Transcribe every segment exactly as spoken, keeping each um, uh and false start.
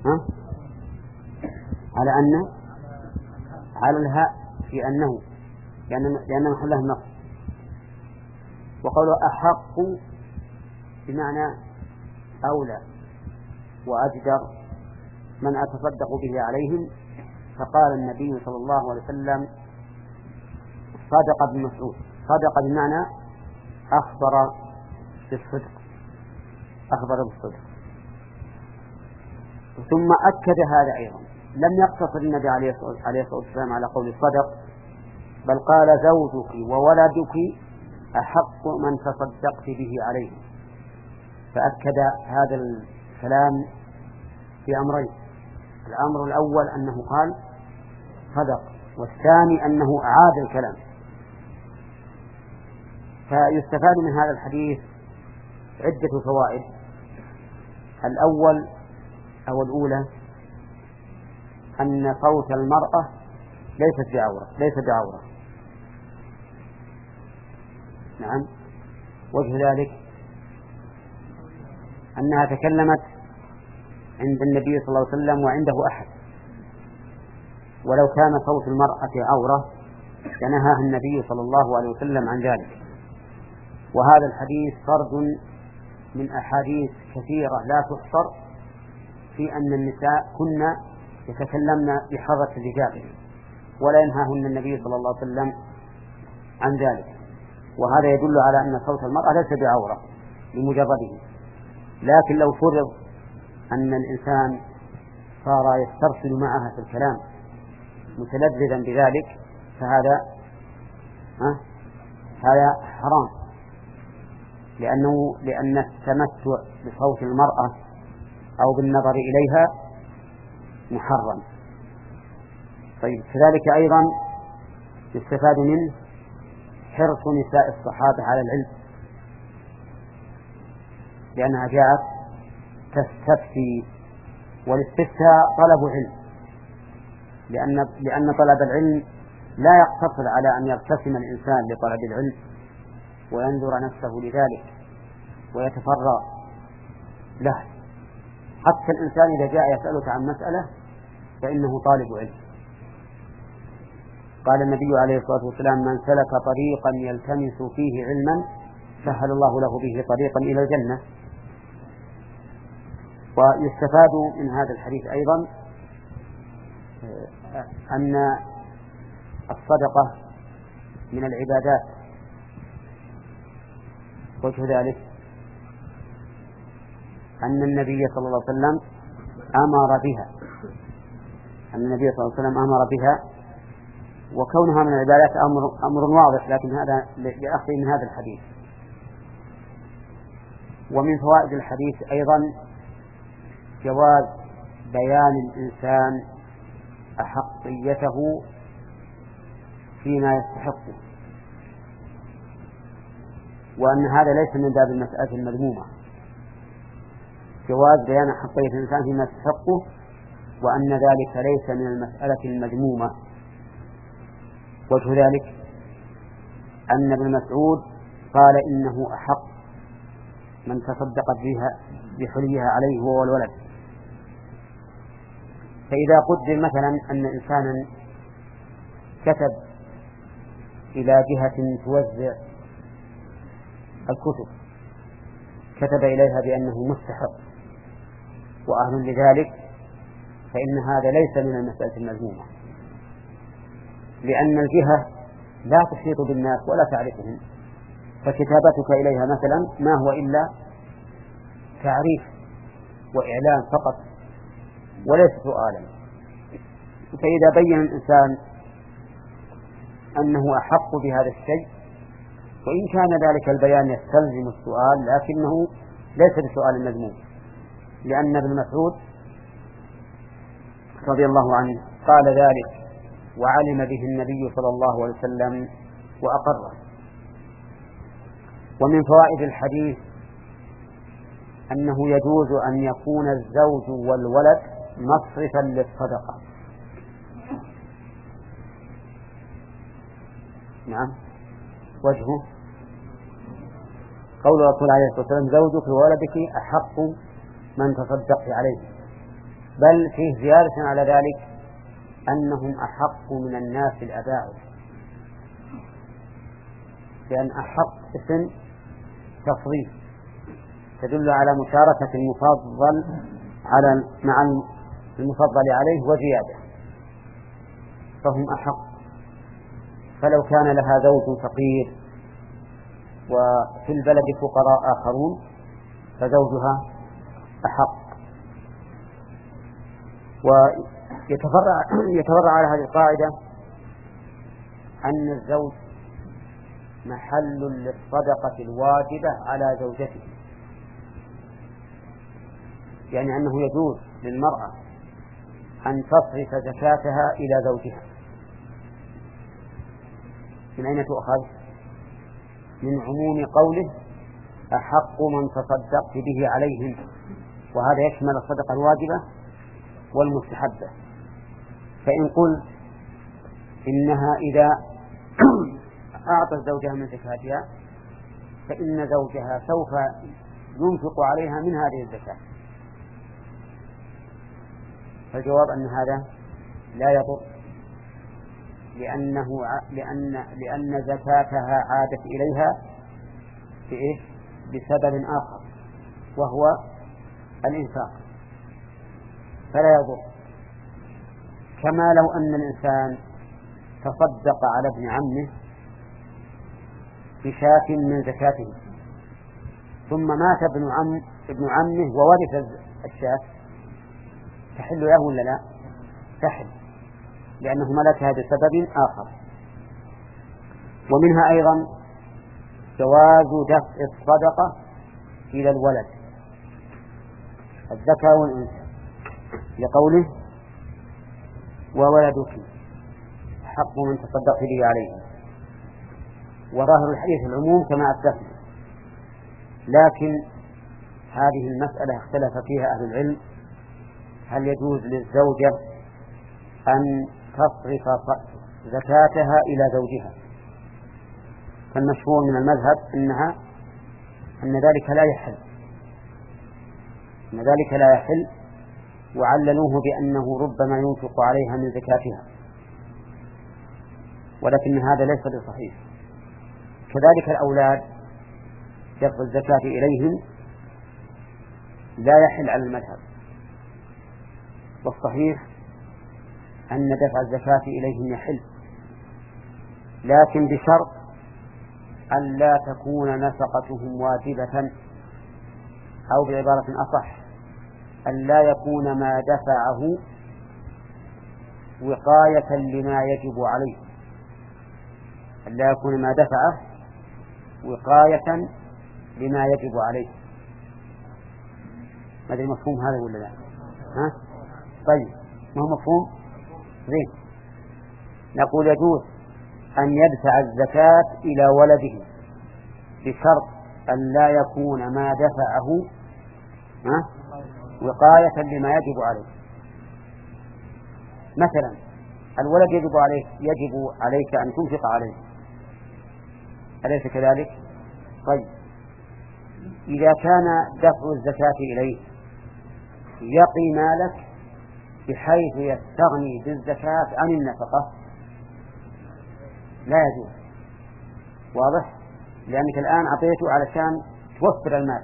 ها؟ على أن على الهاء في أنه لأن لأن محلها النص. وقوله أحق بمعنى أولى وأجدر من أتصدق به عليهم. فقال النبي صلى الله عليه وسلم صدق ابن مسعود. صدق بمعنى أخبر بالصدق، أخبر بالصدق. ثم أكد هذا أيضا، لم يقتصر النبي عليه الصلاة والسلام على قول الصدق، بل قال زوجك وولدك أحق من تصدقت به عليه. فأكد هذا الكلام في أمرين: الأمر الأول أنه قال صدق، والثاني أنه أعاد الكلام. فيستفاد من هذا الحديث عدة فوائد. الأول أو الأولى أن صوت المرأة ليست بعورة ليس بعورة نعم. وجه ذلك أنها تكلمت عند النبي صلى الله عليه وسلم وعنده أحد، ولو كان صوت المرأة عورة لنهاها النبي صلى الله عليه وسلم عن ذلك. وهذا الحديث فرد من أحاديث كثيرة لا تحصر في أن النساء كن يتكلمن بحضرة الرجال ولا ينهاهن النبي صلى الله عليه وسلم عن ذلك. وهذا يدل على أن صوت المرأة ليس بعورة بمجرده. لكن لو فرض أن الإنسان صار يسترسل معها في الكلام متلذذا بذلك فهذا ها هذا حرام، لأنه لأن التمتع بصوت المرأة أو بالنظر إليها محرم. طيب، كذلك أيضا يستفاد منه حرص نساء الصحابة على العلم، لأنها جاءت تستفتي، والاستفتاء طلب علم، لأن لأن طلب العلم لا يقتصر على أن يرتسم الإنسان لطلب العلم وينظر نفسه لذلك ويتفرغ له. حتى الإنسان إذا جاء يسألك عن مسألة فإنه طالب علم. قال النبي عليه الصلاة والسلام: من سلك طريقا يلتمس فيه علما سهل الله له به طريقا إلى الجنة. ويستفاد من هذا الحديث أيضا أن الصدقة من العبادات. وجه ذلك أن النبي صلى الله عليه وسلم أمر بها أن النبي صلى الله عليه وسلم أمر بها وكونها من العبادات أمر, أمر واضح، لكن هذا لأخذ من هذا الحديث. ومن فوائد الحديث أيضا جواز بيان الإنسان أحقيته فيما يستحقه، وأن هذا ليس من باب المسألة المذمومة. جواز بيان أحقية الإنسان فيما يستحقه، وأن ذلك ليس من المسألة المذمومة. وجه ذلك أن ابن مسعود قال: إنه أحق من تصدقت بها بحليها عليه هو والولد. فإذا قدر مثلا أن إنسانا كتب إلى جهة توزع الكتب، كتب إليها بأنه مستحق وأهل لذلك، فإن هذا ليس من المسألة المذمومة، لأن الجهة لا تحيط بالناس ولا تعرفهم، فكتابتك إليها مثلا ما هو إلا تعريف وإعلان فقط وليس سؤالا. فإذا بين الإنسان أنه أحق بهذا الشيء، وإن كان ذلك البيان يستلزم السؤال لكنه ليس بسؤال مذموم، لأن ابن مسعود رضي الله عنه قال ذلك وعلم به النبي صلى الله عليه وسلم وأقره. ومن فوائد الحديث أنه يجوز أن يكون الزوج والولد مصرفا للصدقة. نعم. وجهه قول الرسول عليه الصلاة والسلام: زوجك وولدك أحق من تصدقت عليه. بل فيه زيادة على ذلك أنهم أحق من الناس الأباعد، لأن أحق اسم تفضيل تدل على مشاركة المفضل على مع المفضل عليه وزيادة، فهم أحق. فلو كان لها زوج فقير وفي البلد فقراء آخرون فزوجها أحق. ويتفرع يتفرع على هذه القاعدة أن الزوج محل للصدقة الواجبة على زوجته، يعني أنه يجوز للمرأة أن تصرف زكاتها إلى زوجها. من أين تؤخذ؟ من عموم قوله أحق من تصدقت به عليهم، وهذا يشمل الصدقة الواجبة والمستحبة. فإن قلت إنها إذا أعطت زوجها من زكاتها فإن زوجها سوف ينفق عليها من هذه الزكاة، فالجواب أن هذا لا يضر، لأنه لأن لأن زكاتها عادت إليها بإيش؟ بسبب آخر وهو الإنفاق، فلا يضر. كما لو أن الإنسان تصدق على ابن عمه بشاة من زكاته ثم مات ابن عم ابن عمه وورث الشاة، تحل له ولا لا؟ تحل، لأنه ملكها بسبب آخر. ومنها أيضا جواز دفع الصدقة إلى الولد الذكر والأنثى، لقوله وولدك حق من تصدق به عليه، وظاهر الحديث العموم كما أسلفنا. لكن هذه المسألة اختلف فيها أهل العلم، هل يجوز للزوجة أن تصرف زكاتها إلى زوجها؟ فالمشهور من المذهب إنها أن ذلك لا يحل أن ذلك لا يحل وعللوه بأنه ربما ينفق عليها من زكاتها، ولكن هذا ليس بصحيح. كذلك الأولاد دفع الزكاة إليهم لا يحل على المذهب، والصحيح أن دفع الزكاة إليهم يحل، لكن بشرط أن لا تكون نفقتهم واجبة، أو بعبارة أصح أن لا يكون ما دفعه وقاية لما يجب عليه، أن لا يكون ما دفعه وقاية لما يجب عليه. ما أدري مفهوم هذا ولا لا؟ ها؟ طيب، ما هو مفهوم؟ زين. نقول يجوز أن يدفع الزكاة إلى ولده بشرط أن لا يكون ما دفعه ها؟ وقاية لما يجب عليه. مثلا الولد يجب عليك يجب عليك أن تنفق عليه، أليس كذلك؟ طيب، إذا كان دفع الزكاة إليه يقي مالك بحيث يستغني بالزكاة عن النفقة لا يجوز، واضح؟ لأنك الآن أعطيته علشان توفر المال.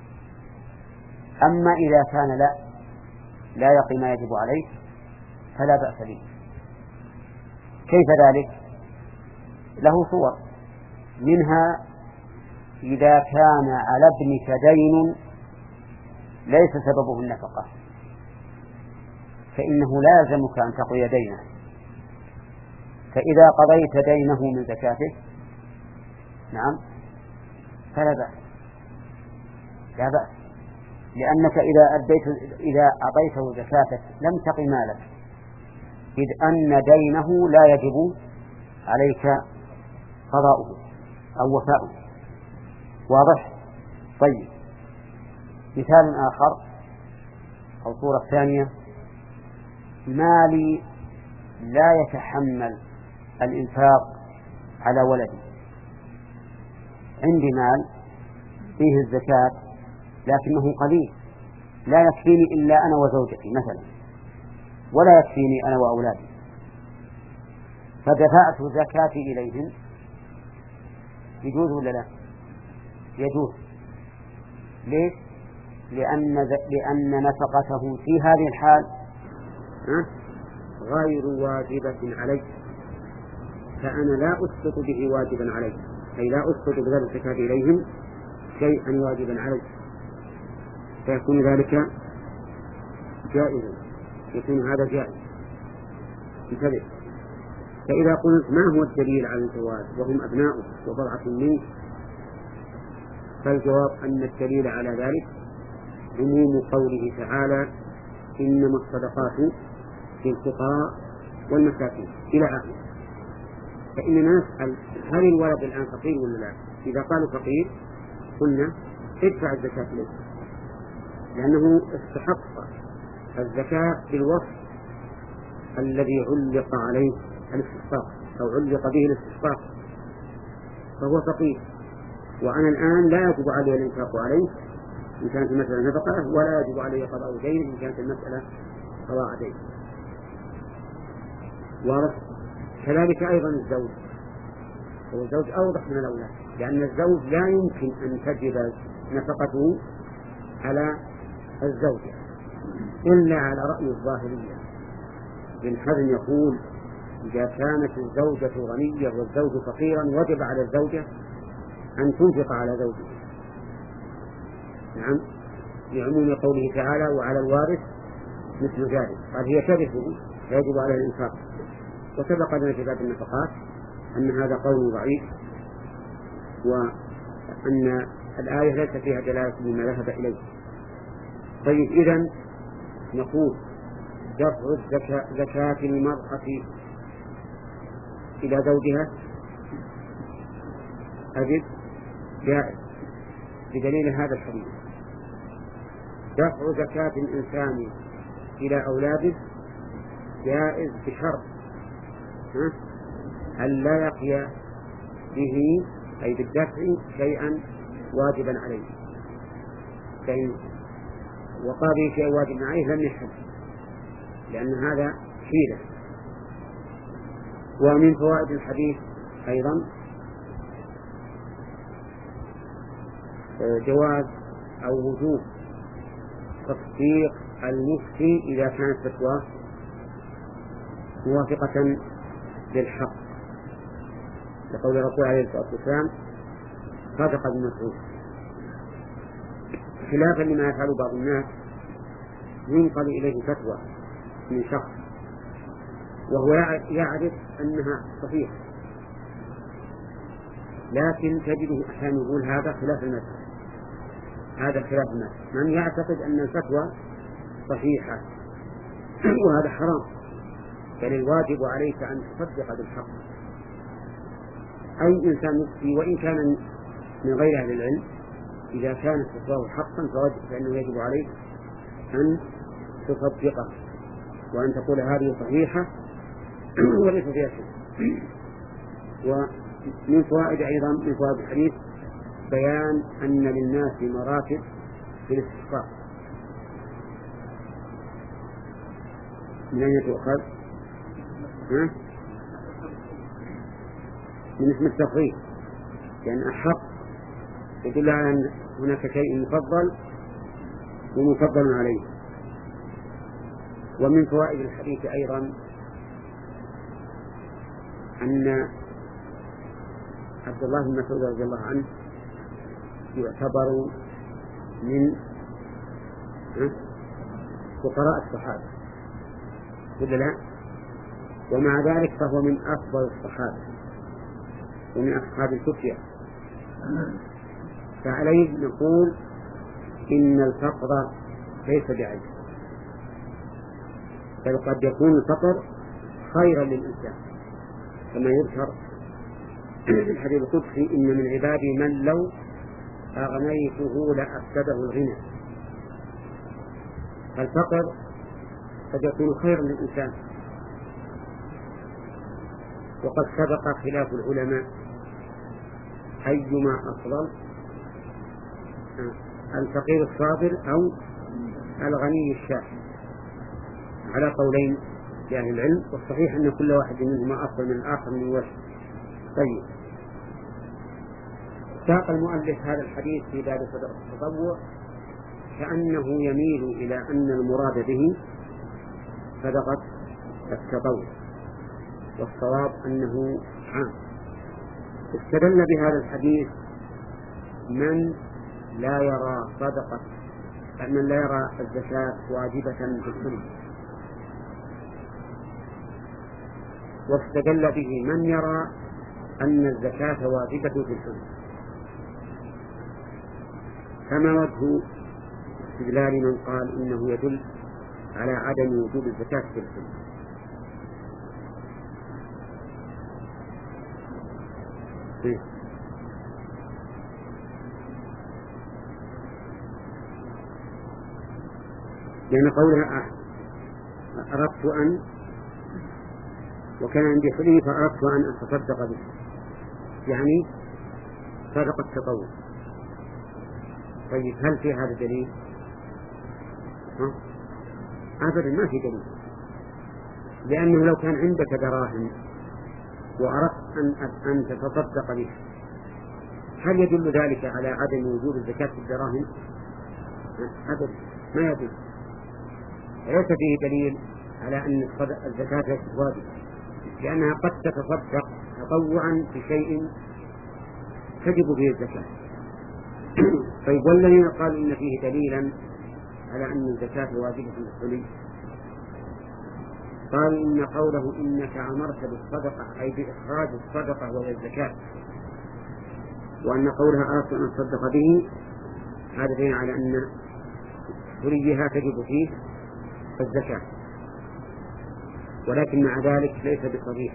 أما إذا كان لا لا يقي ما يجب عليه فلا بأس به. كيف ذلك؟ له صور، منها إذا كان على ابنك دين ليس سببه النفقة فإنه لازمك أن تقضي دينه، فإذا قضيت دينه من زكاته نعم فلا بأس، لا بأس، لأنك إذا أديت إذا أعطيته زكاتك لم تقي مالك، إذ أن دينه لا يجب عليك قضاؤه أو وفاؤه، واضح؟ طيب، مثال آخر أو صورة ثانية، مالي لا يتحمل الإنفاق على ولدي، عندي مال فيه الزكاة لكنه قليل لا يكفيني إلا أنا وزوجتي مثلا، ولا يكفيني أنا وأولادي، فدفعت زكاتي إليهم، يجوز ولا لا؟ يجوز. ليش؟ لأن لأن نفقته في هذه الحال غير واجبة علي، فأنا لا أسقط به واجبا علي، أي لا أسقط بذلك الزكاة إليهم شيئا واجبا علي، فيكون ذلك جائزا، يكون هذا جائز. انتبه، فإذا قلت ما هو الدليل على الجواز وهم أبناؤه وبضعة منك، فالجواب أن الدليل على ذلك عموم قوله تعالى إنما الصدقات للفقراء والمساكين إلى آخره. فإننا نسأل هل الولد الآن فقير ولا لا؟ إذا قالوا فقير قلنا ادفع الزكاة له، لأنه استحق الزكاة بالوصف الذي علق عليه الاستحقاق أو علق به الاستحقاق، فهو فقير، وأنا الآن لا يجب علي الإنفاق عليه إن كانت المسألة نفقة، ولا يجب علي قضاء دين إن كانت المسألة قضاء دين. واضح؟ كذلك أيضا الزوج، والزوج أوضح من الأولاد، لأن الزوج لا يمكن أن تجب نفقته على الزوجة إلا على رأي الظاهرية. ابن حزم يقول إذا كانت الزوجة غنية والزوج فقيرا وجب على الزوجة أن تنفق على زوجها، نعم، لعموم قوله تعالى وعلى الوارث مثل ذلك، قال هي ترثه فيجب عليها الإنفاق. وسبق لنا في باب النفقات أن هذا قول ضعيف، وأن الآية ليس فيها دلالة لما ذهب إليه. طيب، إذن نقول دفع زكاة المرأة إلى زوجها أجد جائز بدليل هذا الحديث. دفع زكاة الإنسان إلى أولاده جائز بشرط أن لا يقي به أي بالدفع شيئا واجبا عليه، فإن وقع به شيء واجب عليه لم يحل، لأن هذا حيلة. ومن فوائد الحديث أيضا جواز أو وجوب تصديق المفتي إذا كانت فتواه موافقة للحق، لقول الرسول عليه الصلاة والسلام صدق ابن مسعود، خلافا لما يفعل بعض الناس، ينقل إليه فتوى من شخص وهو يعرف أنها صحيحة، لكن تجده أحيانا يقول هذا خلاف المذهب، هذا خلاف المذهب، من يعتقد أن الفتوى صحيحة وهذا حرام، بل الواجب عليك أن تصدق بالحق. أي إنسان يفتي وإن كان من غير أهل العلم، إذا كانت فتواه حقا فإنه يجب عليك أن تصدقه وأن تقول هذه صحيحة وليس فيها شيء. ومن فوائد أيضا من فوائد الحديث بيان أن للناس مراتب في الاستحقاق. من أين تؤخذ؟ ها؟ من اسم التفضيل، لأن أحق يدل على أن هناك شيء مفضل ومفضل عليه. ومن فوائد الحديث أيضا أن عبد الله بن مسعود رضي الله عنه يعتبر من فقراء الصحابة ولا لا؟ ومع ذلك فهو من أفضل الصحابة ومن أصحاب الفتية، فعليه نقول إن الفقر ليس بعيب، بل قد يكون الفقر خيرا للإنسان، كما يذكر في الحديث القدسي إن من عبادي من لو أغنيته لأفسده الغنى. فالفقر قد يكون خيرا للإنسان. وقد سبق خلاف العلماء أيما أفضل، الفقير الصابر أو الغني الشاحن. على قولين لأهل العلم، والصحيح أن كل واحد منهما أفضل من الآخر من وجه. طيب، ساق المؤلف هذا الحديث في باب صدقة التطوع كأنه يميل إلى أن المراد به صدقة التطوع، والصواب أنه عام. استدل بهذا الحديث من لا يرى صدقة من لا يرى الزكاة واجبة في الحلي، واستدل به من يرى أن الزكاة واجبة في الحلي. فما وجه استدلال من قال إنه يدل على عدم وجوب الزكاة في الحلي؟ لأن قولها أردت أن وكان عندي حلي فأردت أن أتصدق به، يعني صدقة التطوع. طيب، هل في هذا دليل؟ أبدا ما في دليل، لأنه لو كان عندك دراهم وأردت أن أن تتصدق به، هل يدل ذلك على عدم وجوب الزكاة في الدراهم؟ أبدا ما يدل، ليس فيه دليل على أن الزكاة ليست واجبة، لأنها قد تتصدق تطوعا بشيء تجب به الزكاة. طيب، والذين قالوا إن فيه دليلا على أن الزكاة واجبة في الحلي قالوا إن قوله إنك أمرت بالصدقة أي بإخراج الصدقة وهي الزكاة، وأن قولها أردت أن أتصدق به هذا دليل على أن حليها تجب فيه الزكاة، ولكن مع ذلك ليس بصريح.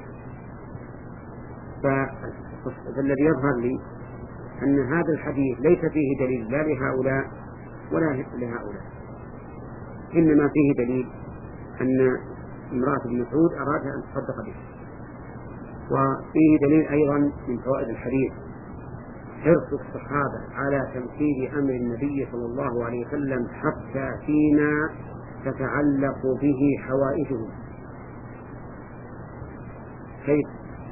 فالذي يظهر لي أن هذا الحديث ليس فيه دليل لا لهؤلاء ولا لهؤلاء، إنما فيه دليل أن امرأة ابن مسعود أراد أن تصدق به. وفيه دليل أيضا من فوائد الحديث حرص الصحابة على تنفيذ أمر النبي صلى الله عليه وسلم حتى فيما تتعلق به حوائجهم. كيف؟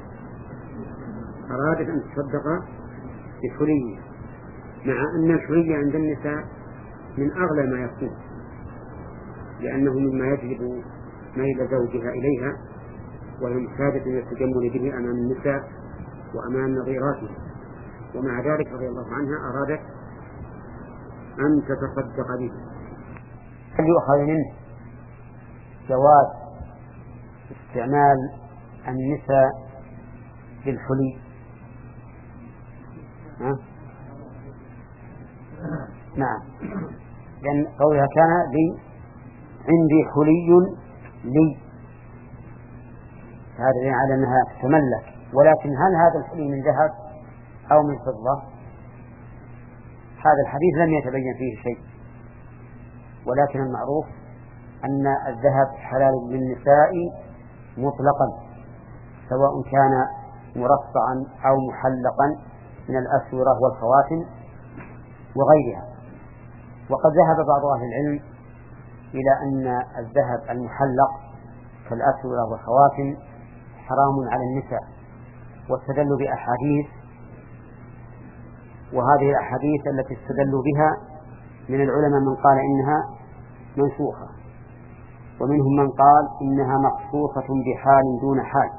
أرادت أن تصدق بحلي، مع أن الحلي عند النساء من أغلى ما يكون، لأنه مما يجلب ميل زوجها إليها، وهي محتاجة يتجمل به أمام النساء وأمام نظيراتها، ومع ذلك رضي الله عنها أرادت أن تتصدق به. هل يؤخذ منه جواز استعمال النساء بالحلي؟ ها؟ نعم، لأن قولها كان لي عندي حلي لي، هذا على أنها تملك. ولكن هل هذا الحلي من ذهب أو من فضة؟ هذا الحديث لم يتبين فيه شيء، ولكن المعروف أن الذهب حلال للنساء مطلقا، سواء كان مرصعا أو محلقا من الأسورة والخواتم وغيرها. وقد ذهب بعض أهل العلم إلى أن الذهب المحلق كالأسورة والخواتم حرام على النساء، واستدلوا بأحاديث، وهذه الأحاديث التي استدلوا بها من العلماء من قال إنها منسوخة، ومنهم من قال إنها مخصوصة بحال دون حال،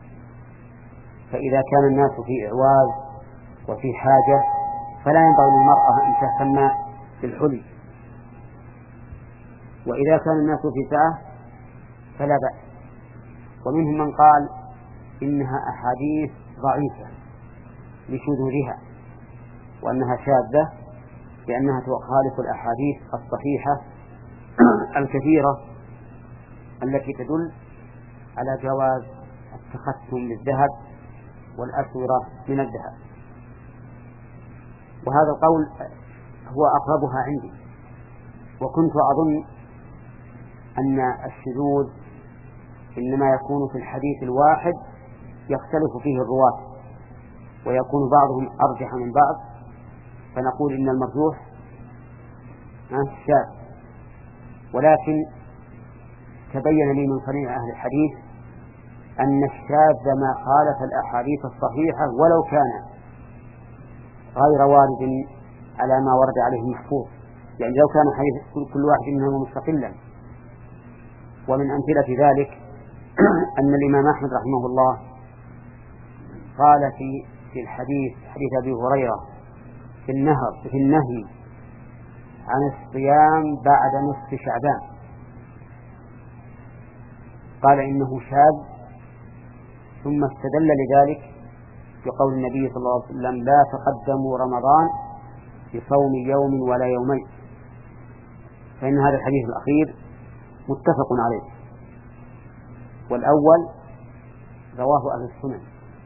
فإذا كان الناس في إعواز وفي حاجة فلا ينبغي للمرأة أن تهتم بالحلي، وإذا كان الناس في سعة فلا بأس. ومنهم من قال إنها أحاديث ضعيفة لشذوذها، وأنها شاذة لأنها تخالف الأحاديث الصحيحة الكثيرة التي تدل على جواز التختم بالذهب والأسورة من الذهب. وهذا القول هو أقربها عندي، وكنت أظن أن الشذوذ إنما يكون في الحديث الواحد يختلف فيه الرواة ويكون بعضهم أرجح من بعض، فنقول إن المرجوح شاذ. ولكن تبين لي من صنيع أهل الحديث أن الشاذ ما خالف الأحاديث الصحيحة ولو كان غير وارد على ما ورد عليه المحفوظ، يعني لو كان حديث كل واحد منهم مستقلا. ومن أمثلة ذلك أن الإمام أحمد رحمه الله قال في في الحديث حديث أبي هريرة في النهر في النهي عن الصيام بعد نصف شعبان، قال إنه شاذ، ثم استدل لذلك بقول النبي صلى الله عليه وسلم: لا تقدموا رمضان بصوم يوم ولا يومين، فإن هذا الحديث الأخير متفق عليه، والأول رواه أهل السنن،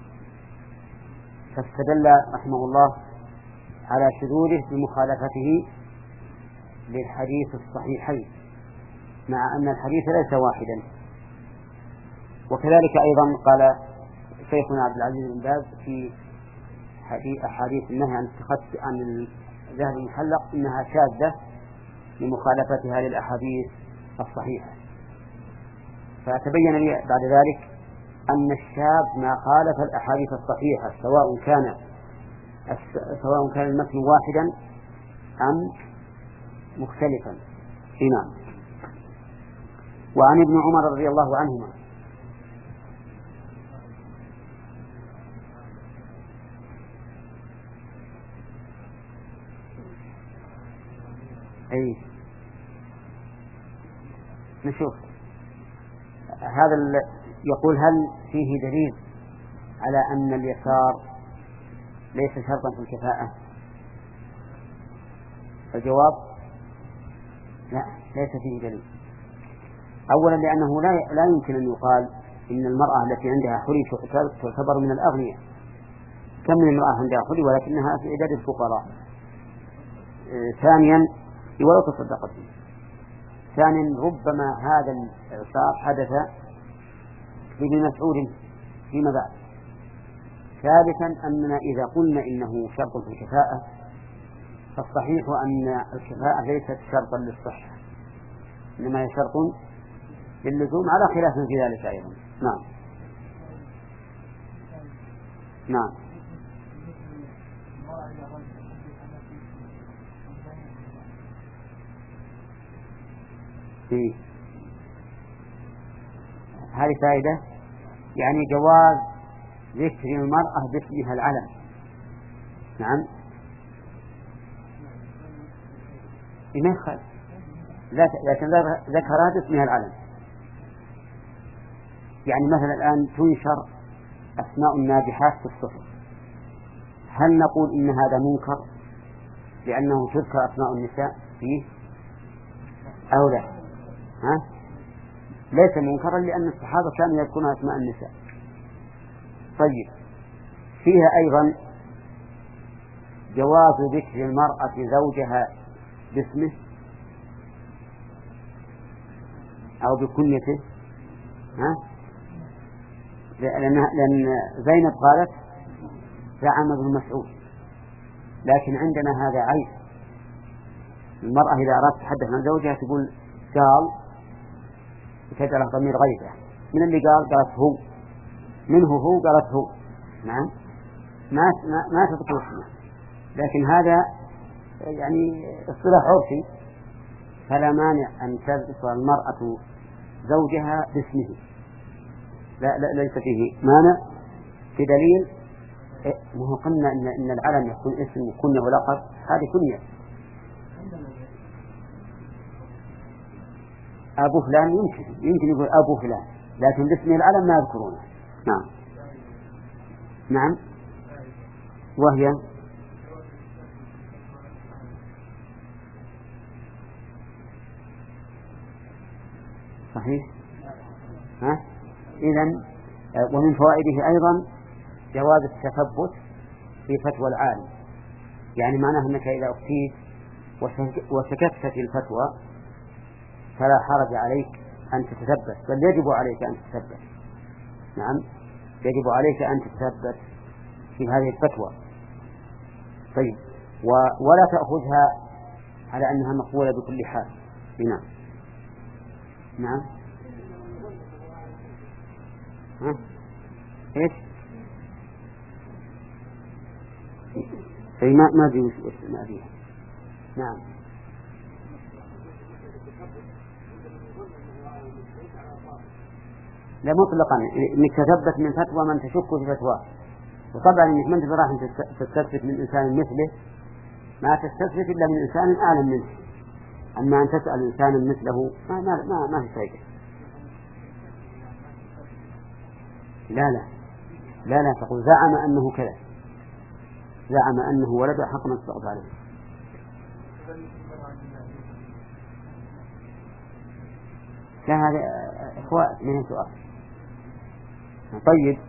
فاستدل رحمه الله على شذوذه بمخالفته للحديث الصحيحين، مع أن الحديث ليس واحدا. وكذلك أيضا قال شيخنا عبد العزيز بن باز في أحاديث النهي عن عن الذهب المحلق إنها شاذة لمخالفتها للأحاديث الصحيحة. فتبين لي بعد ذلك أن الشاذ ما خالف الأحاديث الصحيحة، سواء كان سواء كان المتن واحدا أم مختلفا. نعم. وعن ابن عمر رضي الله عنهما أي نشوف هذا يقول: هل فيه دليل على أن اليسار ليس شرطا في الكفاءة؟ الجواب: لا، ليس فيه دليل. أولا لأنه لا لا يمكن أن يقال إن المرأة التي عندها حلي تعتبر من الأغنياء. كم من امرأة عندها حلي ولكنها في عداد الفقراء. ثانيا ولو تصدقت به. ثانيا ربما هذا الإعصار حدث لابن مسعود فيما بعد. ثالثا أننا إذا قلنا إنه شرط في الكفاءة فالصحيح أن الكفاءة ليست شرطا للصحة، إنما هي شرط للزوم، على خلاف في ذلك أيضا. نعم. نعم. في هذه فائدة، يعني جواز ذكر المرأة باسمها العلم. نعم. يمخل لكن ذكرها باسمها العلم. يعني مثلا الآن تنشر أسماء الناجحات في الصحف، هل نقول إن هذا منكر لأنه تذكر أسماء النساء فيه أو لا؟ ها؟ ليس منكرا لأن الصحابة كانوا يذكرون أسماء النساء. طيب، فيها أيضا جواز ذكر المرأة زوجها باسمه أو بكنيته. ها؟ لأن لأن زينب قالت زعم ابن مسعود، لكن عندنا هذا عيب. المرأة إذا أرادت تتحدث عن زوجها تقول قال، تجعله ضمير غيره. من اللي قال؟ قالت هو. منه هو؟ قالت هو. نعم. ما ما تذكر اسمه، لكن هذا يعني اصطلاح عرفي، فلا مانع أن تذكر المرأة زوجها باسمه، لا, لا ليس فيه مانع. في دليل ما قلنا إن, إن العلم يكون اسم وكنية ولقب، هذه كنية. أبو فلان يمكن يمكن يقول أبو فلان، لكن باسم العلم ما يذكرونه. نعم. نعم. وهي صحيح. ها؟ إذن ومن فوائده أيضا جواز التثبت في فتوى العالم، يعني معناه أنك إذا أفتيت وسكت في الفتوى فلا حرج عليك أن تتثبت، بل يجب عليك أن تتثبت. نعم، يجب عليك أن تتثبت في هذه الفتوى. طيب، ولا تأخذها على أنها مقبولة بكل حال. نعم. نعم. ها؟ إيش؟ أي ما ما أدري وش ما فيها. نعم. لا مطلقا إنك تثبت من فتوى من تشك في فتواه، وطبعا إنك من تراح تستثبت من إنسان مثله ما تستثبت إلا من إنسان أعلم منه، أما أن تسأل إنسانا مثله ما ما ما, ما في فائدة. لا لا لا لا تقول زعم أنه كذا، زعم أنه ولد حق ما تسقط عليه. لا هذا إخوة من سؤال. طيب،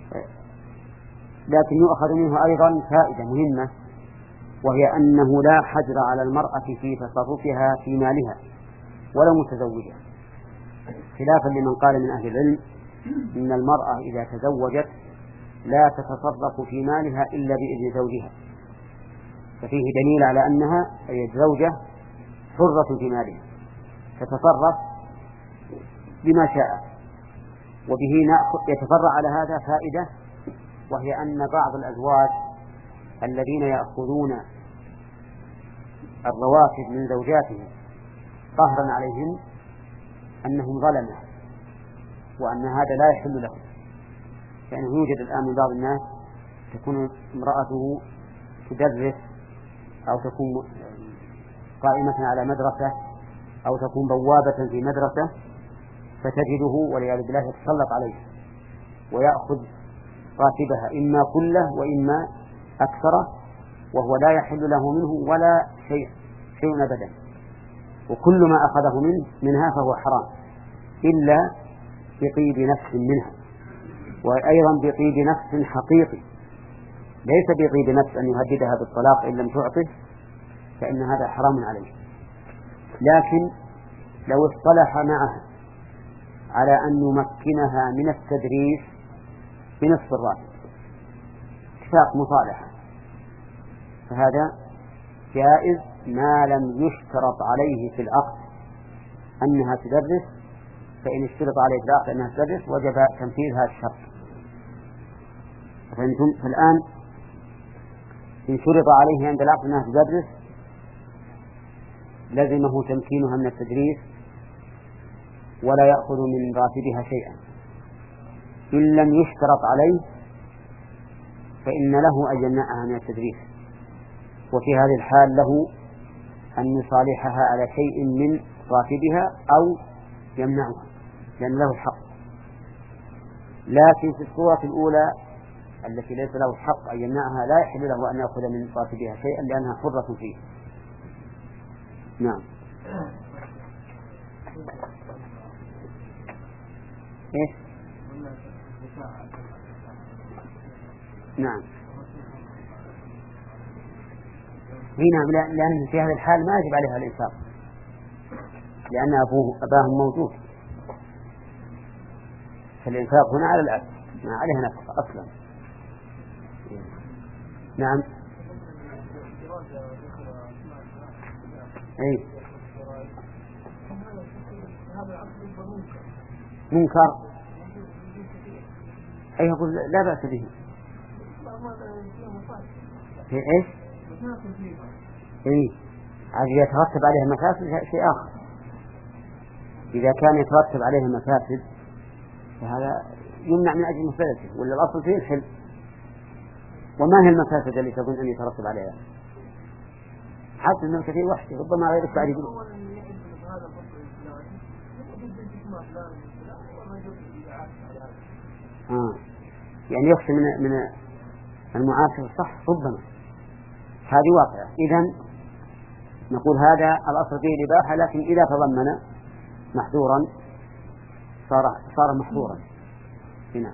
لكن يؤخذ منه أيضا فائدة مهمة، وهي أنه لا حجر على المرأة في تصرفها في مالها ولو متزوجة، خلافا لمن قال من أهل العلم إن المرأة إذا تزوجت لا تتصرف في مالها إلا بإذن زوجها، ففيه دليل على أنها أي الزوجة حرة في مالها تتصرف بما شاء. وبه يتفرع على هذا فائدة، وهي أن بعض الأزواج الذين يأخذون الرواتب من زوجاتهم قهرا عليهم أنهم ظلمة، وأن هذا لا يحل لهم. يعني يوجد الآن من بعض الناس تكون امرأته تدرس أو تكون قائمة على مدرسة أو تكون بوابة في مدرسة، فتجده والعياذ بالله يتسلط عليه ويأخذ راتبها إما كله وإما أكثره، وهو لا يحل له منه ولا شيء شيء أبدا، وكل ما أخذه منه منها فهو حرام إلا بطيب نفس منها، وأيضا بطيب نفس حقيقي، ليس بطيب نفس أن يهددها بالطلاق إن لم تعطه، فإن هذا حرام عليه. لكن لو اصطلح معها على أن يمكنها من التدريس بنصف الراتب اتفاق مصالحة، فهذا جائز ما لم يشترط عليه في العقد أنها تدرس، فإن اشترط عليه في العقد أنها تدرس وجب تنفيذ هذا الشرط. فأنتم فالآن إن شرط عليه عند العقد أنها تدرس لزمه تمكينها من التدريس ولا يأخذ من راتبها شيئا. إن لم يشترط عليه فإن له أن يمنعها من التدريس، وفي هذه الحال له أن يصالحها على شيء من راتبها أو يمنعها لأن له الحق. لكن في الصورة الأولى التي ليس له الحق أن يمنعها لا يحل له أن يأخذ من راتبها شيئا لأنها حرة فيه. نعم. إيش؟ نعم. هنا لأن في هذا الحال ما يجب عليها الإنفاق لأن أبوه أباهم موجود، فالإنفاق هنا على الأب ما عليها نفقة أصلا. نعم. أي منكر أي يقول لا بأس به. في إيش؟ إيه عاد يترتب عليها مفاسد شيء آخر. إذا كان يترتب عليها مفاسد فهذا يمنع من أجل مفاسده، ولا الأصل فيه الحل. وما هي المفاسد اللي تظن أن يترتب عليها؟ حتى أنه كثير وحشي ربما غيرك بعد يقول آه. يعني يخشى من من المعاشرة صح ربما هذه واقعة. إذن نقول هذا الأصل فيه الإباحة، لكن إذا تضمن محظورا صار صار محظورا. هنا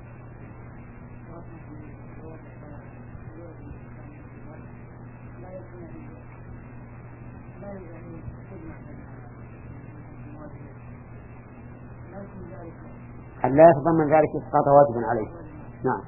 لا يتضمن ذلك إسقاط واجب عليه. نعم.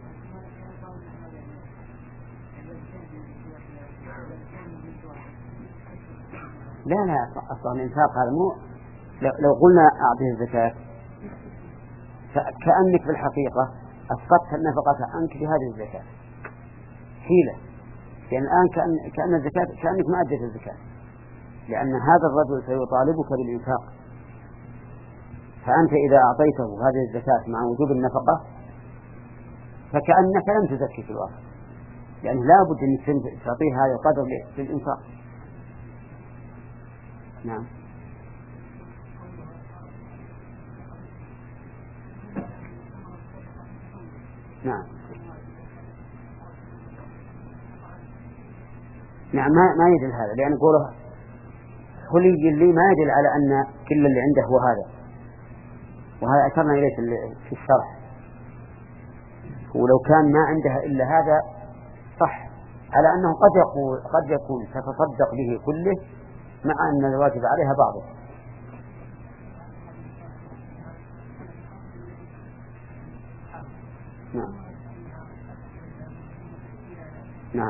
لا لا أصلا الإنفاق هذا مو لو قلنا أعطيه الزكاة كأنك في الحقيقة أسقطت النفقة عنك بهذه الزكاة حيلة، لأن الآن كأن, كأن الزكاة كأنك ما أديت الزكاة، لأن هذا الرجل سيطالبك بالإنفاق، فأنت إذا أعطيته هذه الزكاة مع وجوب النفقة فكأنك لم تزكي في الواقع، يعني لا بد أن تعطيه هذا القدر للإنفاق. نعم. نعم نعم ما ما يدل هذا، لأن قوله خلي لي ما يدل على أن كل اللي عنده هو هذا، وهذا أشرنا إليه في الشرح. ولو كان ما عنده إلا هذا صح، على أنه قد يقول قد يكون تتصدق به كله مع أن الواجب عليها بعضه. نعم نعم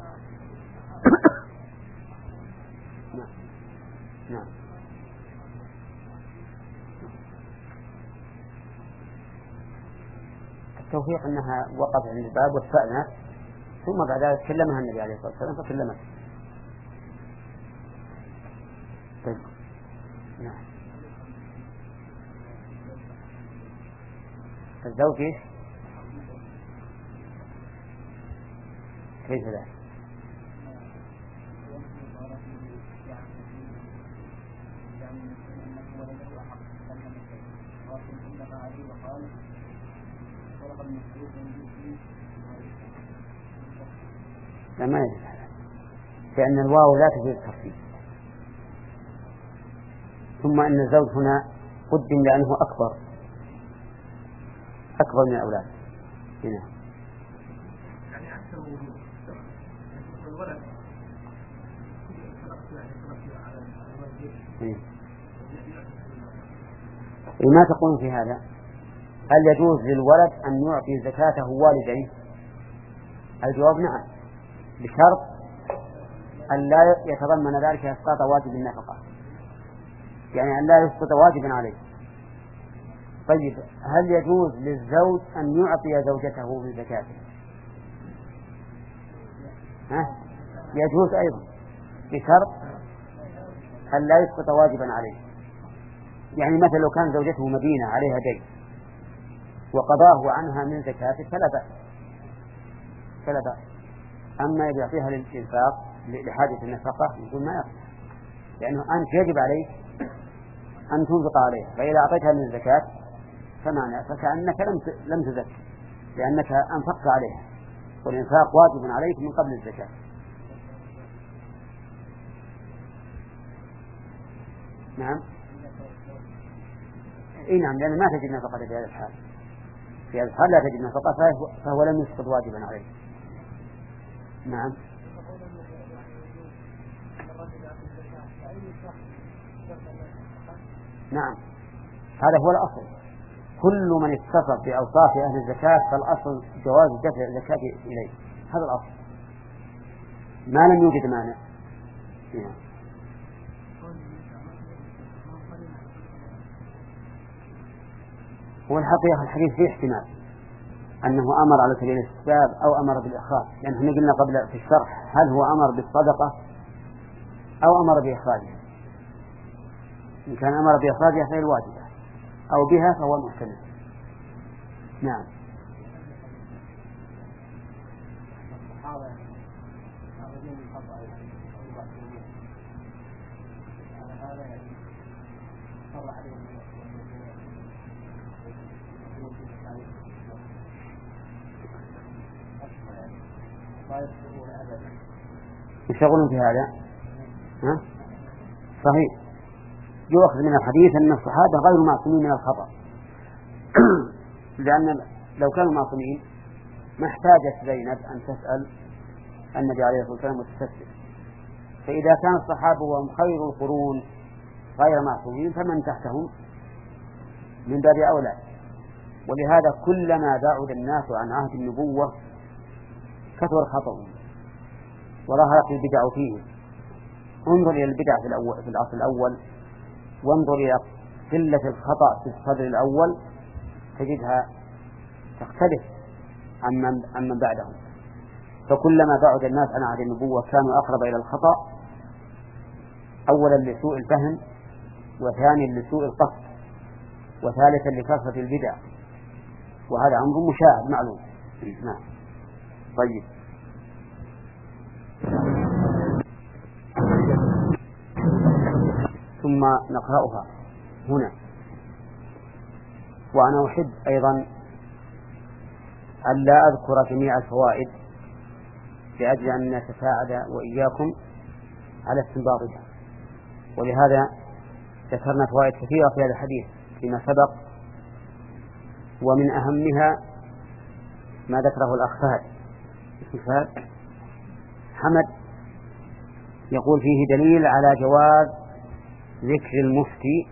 نعم نعم التوفيق أنها وقف عند الباب واستأذنت، ثم بعد ذلك كلمها النبي عليه الصلاة والسلام فكلمت. طيب. نعم. الزوج إيش؟ كيف ذلك؟ لا ما يدل هذا، لأن الواو لا تفيد الترتيب، ثم أن الزوج هنا قدم لأنه أكبر أكبر من الأولاد هنا. يعني أكثر وجود الولد وما تقول في هذا؟ هل يجوز للولد أن يعطي زكاته والديه؟ الجواب نعم، بشرط أن لا يتضمن ذلك إسقاط واجب النفقة، يعني أن لا يسقط واجبا عليه. طيب هل يجوز للزوج أن يعطي زوجته من زكاته؟ ها؟ يجوز أيضا بشرط أن لا يسقط واجبا عليه. يعني مثلا لو كان زوجته مدينة عليها دين وقضاه عنها من زكاته فلا بأس فلا بأس، أما إذا يعطيها للإنفاق لحاجة النفقة يقول ما يصح، لأنه أنت يجب عليك أن تنفق عليها، فإذا أعطيتها من الزكاة فمعنى فكأنك لم لم تزكي، لأنك أنفقت عليها، والإنفاق واجب عليك من قبل الزكاة. نعم. إيه نعم، لأن ما تجد نفقة في هذا الحال، في هذا الحال لا تجد نفقة فهو لم يسقط واجبا عليه. نعم. نعم هذا هو الأصل، كل من اتصف بأوصاف أهل الزكاة فالأصل جواز دفع الزكاة إليه، هذا الأصل ما لم يوجد مانع. نعم. والحقيقة الحديث فيه احتمال أنه أمر على سبيل الاستحباب أو أمر بالإخراج، لأن احنا قلنا قبل في الشرح هل هو أمر بالصدقة أو أمر بإخراجها. إن كان أمر بإخراجها فهي الواجبة، أو بها فهو المحتمل. نعم. يشتغلون في هذا. ها؟ صحيح، يؤخذ من الحديث أن الصحابة غير معصومين من الخطأ لأن لو كانوا معصومين ما احتاجت زينب أن تسأل النبي عليه الصلاة والسلام وتستفسر، فإذا كان الصحابة وهم خير القرون غير معصومين فمن تحتهم من باب أولى. ولهذا كلما بعد الناس عن عهد النبوة كثر خطأهم وظهرت البدع فيه. انظر إلى البدع في, الأول في العصر الأول، وانظر إلى قلة الخطأ في الصدر الأول، تجدها تختلف عمن عمن بعدهم، فكلما بعد الناس عن عهد النبوة كانوا أقرب إلى الخطأ، أولا لسوء الفهم، وثانيا لسوء القصد، وثالثا لكثرة البدع، وهذا أمر مشاهد معلوم. نعم. طيب، ثم نقرأها هنا. وأنا أحب أيضا أن لا أذكر جميع الفوائد لأجل أن نتساعد وإياكم على استنباطها، ولهذا ذكرنا فوائد كثيرة في هذا الحديث فيما سبق، ومن أهمها ما ذكره الأخ فهد حمد، يقول فيه دليل على جواز ذكر المفتي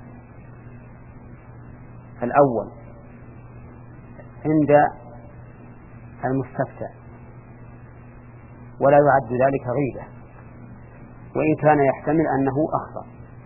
الأول عند المستفتى، ولا يعد ذلك غيبة، وإن كان يحتمل أنه أخطأ.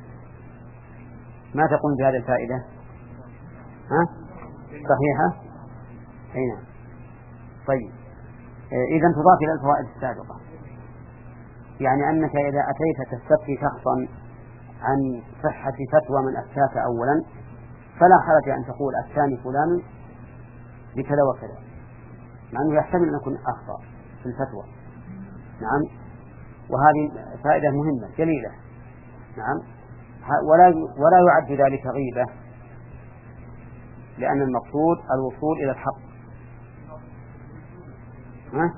ما تقول بهذه الفائدة؟ ها؟ صحيحة؟ أي نعم. طيب، إذن تضاف إلى الفوائد السابقة، يعني أنك إذا أتيت تستفتي شخصا عن صحة فتوى من أفتاك أولا، فلا حرج أن تقول الثاني فلان بكذا وكذا، مع أنه يحتمل أن يكون أخطأ في الفتوى. نعم، وهذه فائدة مهمة جليلة. نعم، ولا ولا يعد ذلك غيبة، لأن المقصود الوصول إلى الحق. ها؟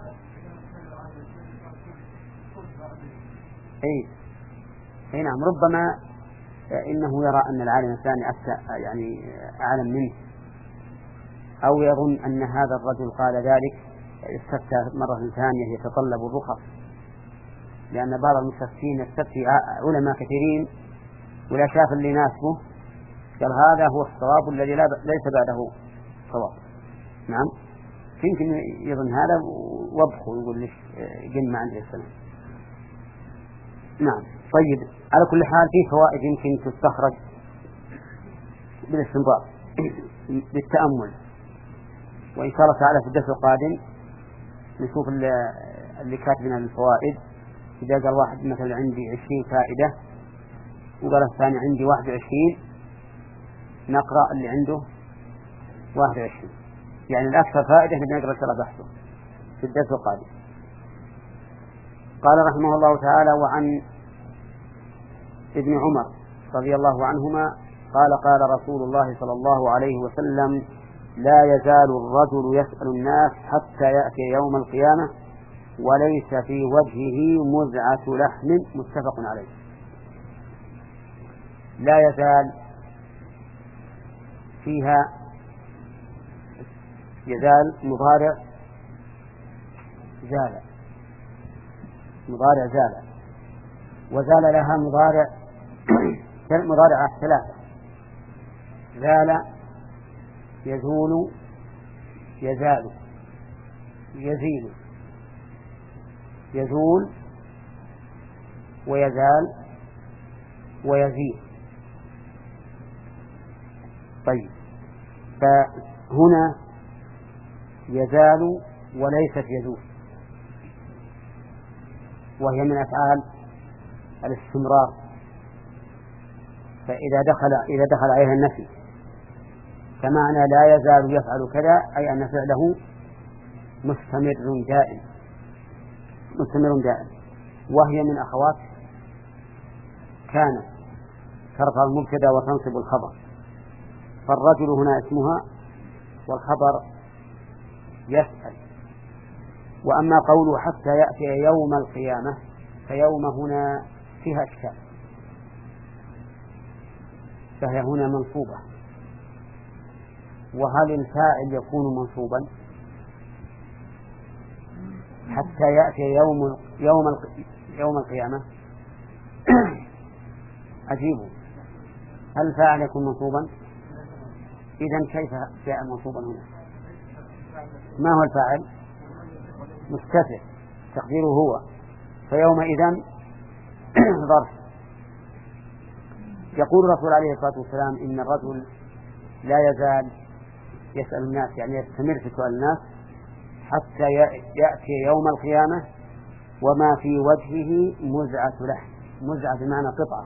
أي أي نعم، ربما إنه يرى أن العالم الثاني أفتى يعني أعلم منه، أو يظن أن هذا الرجل قال ذلك استفتى مرة ثانية يتطلب الرخص، لأن بعض المستفتين يستفتي علماء كثيرين ولا شاف اللي يناسبه قال هذا هو الصواب الذي ليس بعده صواب. نعم، يمكن يظن هذا وضحه ويقول ليش جن ما عنده السلام. نعم. طيب، على كل حال في فوائد يمكن تستخرج بالاستنباط بالتأمل، وإن شاء الله تعالى في الدرس القادم نشوف اللي كاتبنا الفوائد. إذا قال واحد مثلا عندي عشرين فائدة وقال الثاني عندي واحد وعشرين، نقرأ اللي عنده واحد وعشرين، يعني الأكثر فائدة نقرأ شرح بحثه في الدرس القادم. قال رحمه الله تعالى: وعن ابن عمر رضي الله عنهما قال: قال رسول الله صلى الله عليه وسلم: لا يزال الرجل يسأل الناس حتى يأتي يوم القيامة وليس في وجهه مزعة لحم. متفق عليه. لا يزال فيها يزال مضارع زال، مضارع زال، وزال لها مضارع مضارع ثلاثة: زال، يزول، يزال، يزيل، يزول ويزال ويزيل. طيب، فهنا يزال وليست يزول، وهي من أفعال الاستمرار، فإذا دخل إذا دخل عليها النفي فمعنى لا يزال يفعل كذا أي أن فعله مستمر دائم، مستمر دائم. وهي من أخوات كان ترفع المبتدا وتنصب الخبر، فالرجل هنا اسمها والخبر يسأل. وأما قوله حتى يأتي يوم القيامة فيوم هنا فيها إشكال، فهي هنا منصوبة، وهل الفاعل يكون منصوبا حتى يأتي يوم يوم يوم القيامة؟ أجيبوا، هل الفاعل يكون منصوبا؟ إذن كيف جاء منصوبا هنا؟ ما هو الفاعل؟ مستتر، تقديره هو، فيومئذ ظرف. يقول الرسول عليه الصلاة والسلام: إن الرجل لا يزال يسأل الناس يعني يستمر في سؤال الناس حتى يأتي يوم القيامة وما في وجهه مزعة لحم، مزعة بمعنى قطعة،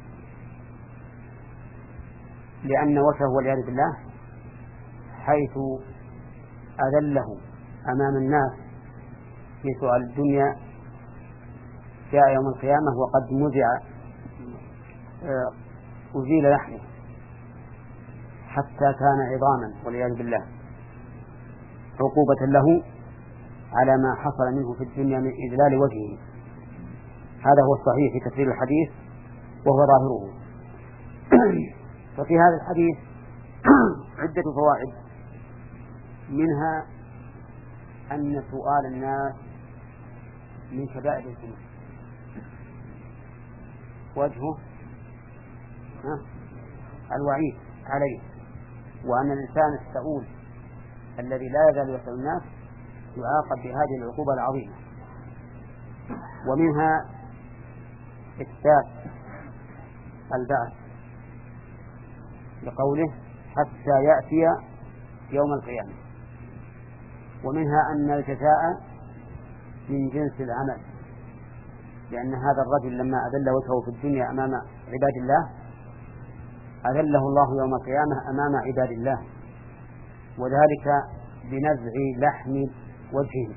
لأن وجهه والعياذ بالله حيث أذله أمام الناس في سؤال الدنيا جاء يوم القيامة وقد مزع أزيل لحمه حتى كان عظاما والعياذ بالله، عقوبة له على ما حصل منه في الدنيا من إذلال وجهه. هذا هو الصحيح في تفسير الحديث وهو ظاهره. ففي هذا الحديث عدة فوائد، منها أن سؤال الناس من كبائر الذنوب وجهه الوعيد عليه، وأن الإنسان السؤول الذي لا يزال يسأل الناس يعاقب بهذه العقوبة العظيمة. ومنها إثبات البعث لقوله حتى يأتي يوم القيامة. ومنها أن الجزاء من جنس العمل، لأن هذا الرجل لما أذل وجهه في الدنيا أمام عباد الله أذله الله يوم القيامة أمام عباد الله، وذلك بنزع لحم وجهه.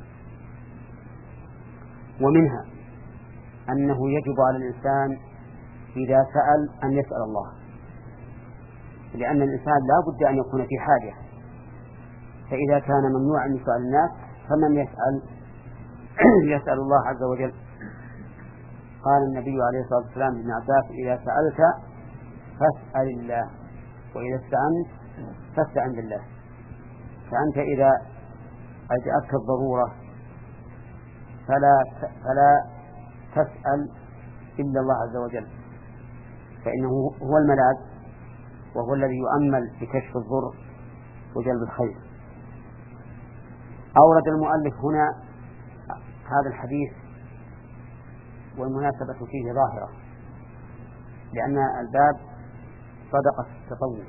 ومنها أنه يجب على الإنسان إذا سأل أن يسأل الله، لأن الإنسان لا بد أن يكون في حاجة، فإذا كان ممنوعا من سؤال الناس فمن يسأل يسأل الله عز وجل. قال النبي عليه الصلاة والسلام لابن عباس إذا سألت فاسأل الله وإذا استعنت فاستعن بالله. فأنت إذا أجأتك الضرورة فلا فلا تسأل إلا الله عز وجل، فإنه هو الملاذ وهو الذي يؤمل بكشف الضر وجلب الخير. أورد المؤلف هنا هذا الحديث والمناسبة فيه ظاهرة، لأن الباب صدقة التطوع،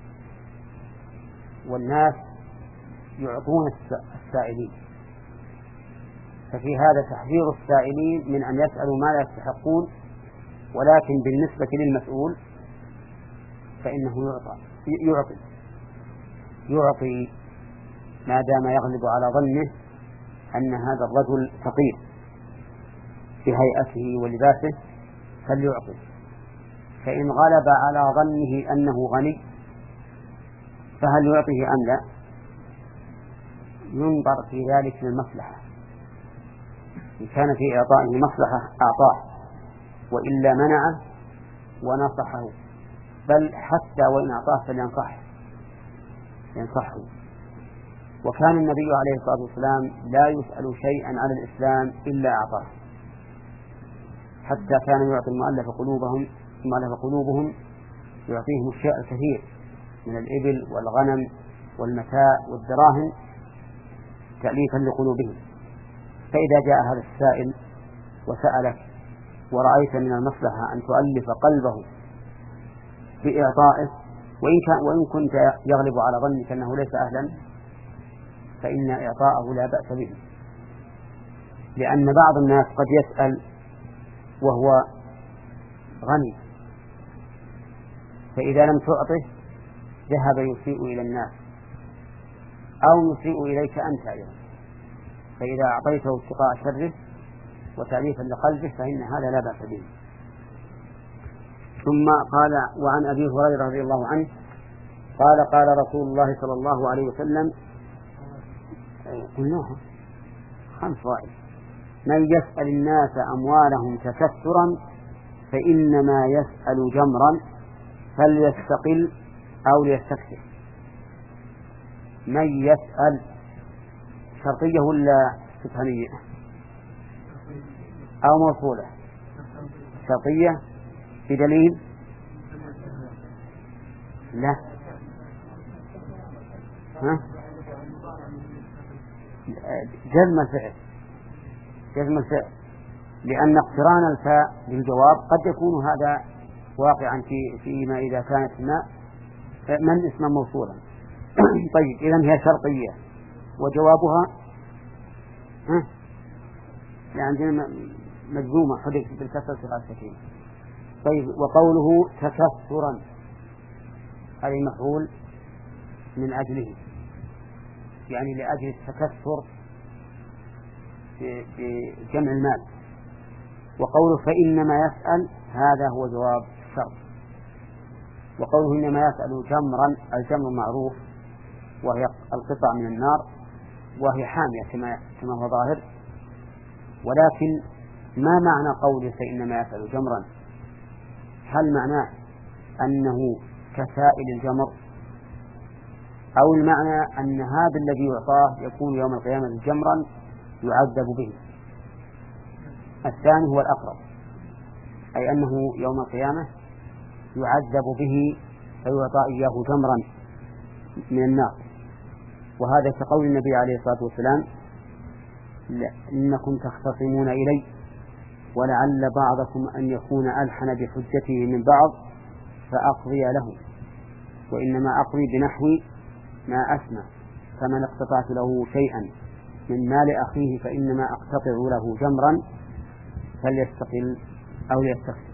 والناس يعطون السائلين، ففي هذا تحذير السائلين من أن يسألوا ما لا يستحقون، ولكن بالنسبة للمسؤول فإنه يعطى يعطي يعطي ما دام يغلب على ظنه أن هذا الرجل فقير بهيئته ولباسه فليعطي. فإن غلب على ظنه أنه غني فهل يعطيه أم لا؟ ينظر في ذلك للمصلحة، إن كان في إعطائه مصلحة أعطاه، وإلا منعه ونصحه، بل حتى وإن أعطاه فلينصحه ينصحه. وكان النبي عليه الصلاة والسلام لا يسأل شيئا على الإسلام إلا أعطاه، حتى كان يعطي المؤلف قلوبهم المؤلف قلوبهم يعطيهم الشيء الكثير من الإبل والغنم والمتاع والدراهم تأليفا لقلوبهم. فإذا جاء هذا السائل وسألك ورأيت من المصلحة أن تؤلف قلبه بإعطائه، وإن, كان وإن كنت يغلب على ظنك أنه ليس أهلا، فإن إعطاءه لا بأس به، لأن بعض الناس قد يسأل وهو غني، فإذا لم تعطه ذهب يسيء إلى الناس أو يسيء إليك أنت أيضا، فإذا أعطيته اتقاء شره وتأليفا لقلبه فإن هذا لا بأس به. ثم قال وعن أبي هريرة رضي الله عنه قال قال رسول الله صلى الله عليه وسلم قلناها خمس فوائد: من يسأل الناس أموالهم تكثرا فإنما يسأل جمرا فليستقل أو ليستكثر. من يسأل شرطية ولا استفهامية أو موصولة؟ شرطية بدليل لا ها جزم الفعل جزم الفعل لأن اقتران الفاء بالجواب قد يكون هذا واقعا في فيما إذا كانت ما من اسما موصولا طيب إذن هي شرطية وجوابها ها عندنا مجزومة حدث بالكسر في السكين. طيب وقوله تكثرا هذا مفعول من أجله، يعني لأجل التكثر بجمع المال. وقوله فإنما يسأل هذا هو جواب الشرط. وقوله إنما يسأل جمرا، الجمر معروف وهي القطع من النار وهي حامية كما كما هو ظاهر، ولكن ما معنى قوله فإنما يسأل جمرا؟ هل معناه أنه كسائل الجمر، أو المعنى أن هذا الذي يعطاه يكون يوم القيامة جمرا يعذب به؟ الثاني هو الأقرب، أي أنه يوم القيامة يعذب به فيعطى إياه جمرا من النار. وهذا كقول النبي عليه الصلاة والسلام إنكم تختصمون إلي ولعل بعضكم أن يكون ألحن بحجته من بعض فأقضي له، وإنما أقضي بنحو ما أسمع، فمن اقتطعت له شيئا من مال أخيه فإنما أقتطع له جمرا فليستقل أو ليستقل.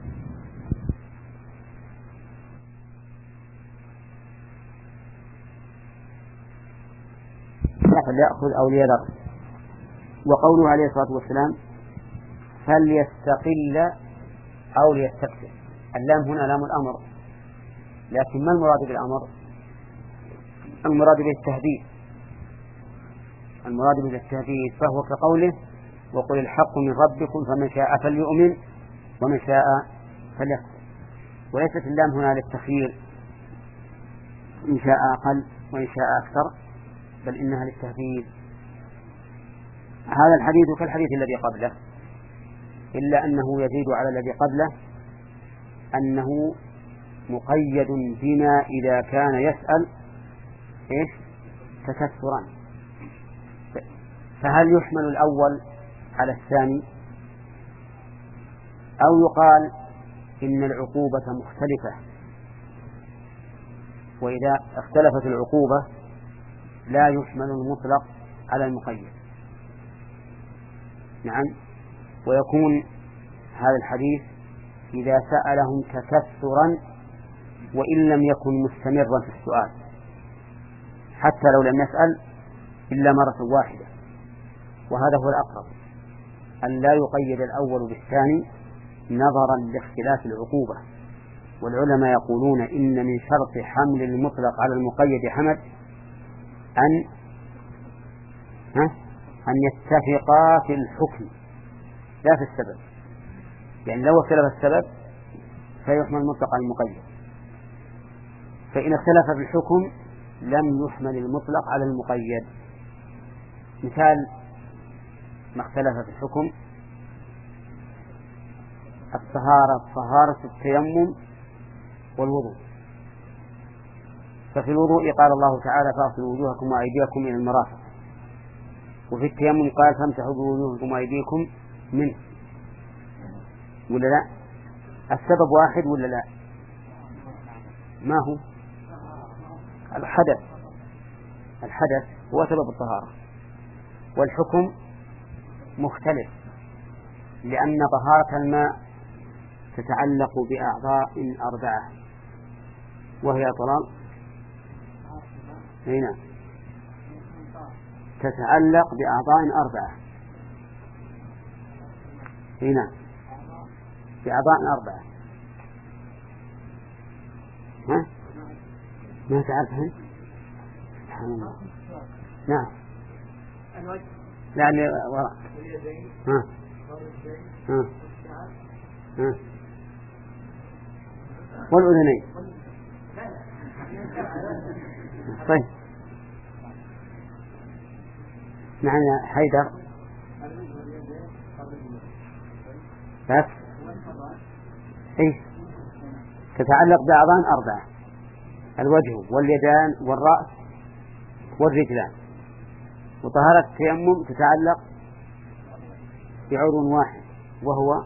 فليأخذ أو ليذر. وقوله عليه الصلاة والسلام فليستقل أو ليستكثر، اللام هنا لام الأمر، لكن ما المراد بالأمر؟ المراد بالتهديد، المراد بالتهديد، فهو كقوله وقل الحق من ربكم فمن شاء فليؤمن ومن شاء فليكفر. وليست اللام هنا للتخيير إن شاء أقل وإن شاء أكثر، بل إنها للتهديد. هذا الحديث كالحديث الذي قبله، إلا أنه يزيد على الذي قبله أنه مقيد بما إذا كان يسأل إيش تكثرا. فهل يحمل الأول على الثاني، أو يقال إن العقوبة مختلفة، وإذا اختلفت العقوبة لا يحمل المطلق على المقيد؟ نعم. ويكون هذا الحديث إذا سألهم تكثرا وإن لم يكن مستمرا في السؤال، حتى لو لم يسأل إلا مرة واحدة. وهذا هو الأقرب، أن لا يقيد الأول بالثاني نظرا لاختلاف العقوبة. والعلماء يقولون إن من شرط حمل المطلق على المقيد حمل أن ها أن يتفقا في الحكم لا في السبب، يعني لو اختلف السبب فيحمل المطلق على المقيد، فإن اختلف في الحكم لم يحمل المطلق على المقيد. مثال ما اختلف في الحكم الطهارة، طهارة التيمم والوضوء. ففي الوضوء قال الله تعالى فاغسلوا وجوهكم وأيديكم إلى المرافق، وفي التيمم قال فامسحوا بوجوهكم وأيديكم منه، ولا لا؟ السبب واحد ولا لا؟ ما هو الحدث، الحدث هو سبب الطهارة، والحكم مختلف، لأن طهارة الماء تتعلق بأعضاء أربعة، وهي طلال هنا تتعلق بأعضاء أربعة هنا بأعضاء أربعة. ها؟ ما تعرفهن؟ سبحان الله. نعم. يعني وراء. ها. ها. ها. والأذنين. طيب. معنا حيدر. بس. إيه. تتعلق بأعضاء أربعة: الوجه واليدان والرأس والرجلان. وطهارة التيمم تتعلق بعضو واحد وهو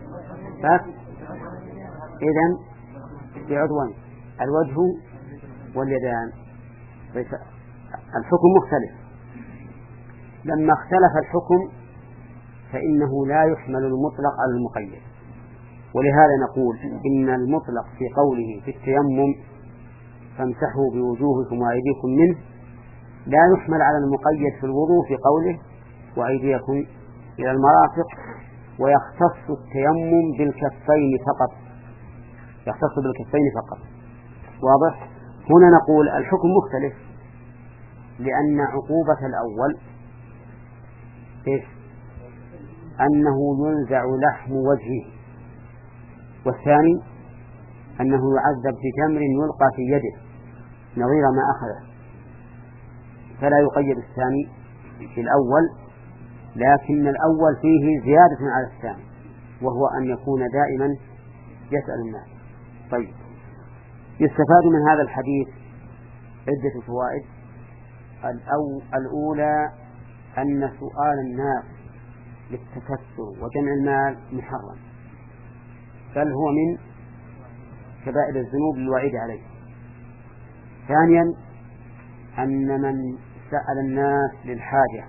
بس. إذن بعضوين: الوجه واليدان. الحكم مختلف. لما اختلف الحكم فإنه لا يحمل المطلق على المقيد، ولهذا نقول إن المطلق في قوله في التيمم فامسحوا بوجوهكم وأيديكم منه لا يحمل على المقيد في الوضوء في قوله وأيديكم إلى المرافق، ويختص التيمم بالكفين فقط، يختص بالكفين فقط. واضح؟ هنا نقول الحكم مختلف، لأن عقوبة الأول إيش؟ أنه ينزع لحم وجهه، والثاني أنه يعذب بتمر يلقى في يده نظير ما أخذه، فلا يقيد الثاني في الأول، لكن الأول فيه زيادة على الثاني، وهو أن يكون دائما يسأل الناس. طيب، يستفاد من هذا الحديث عدة فوائد. الأو الأولى أن سؤال الناس للتكثر وجمع المال محرم، بل هو من كبائر الذنوب للوعيد عليه. ثانيا أن من سأل الناس للحاجة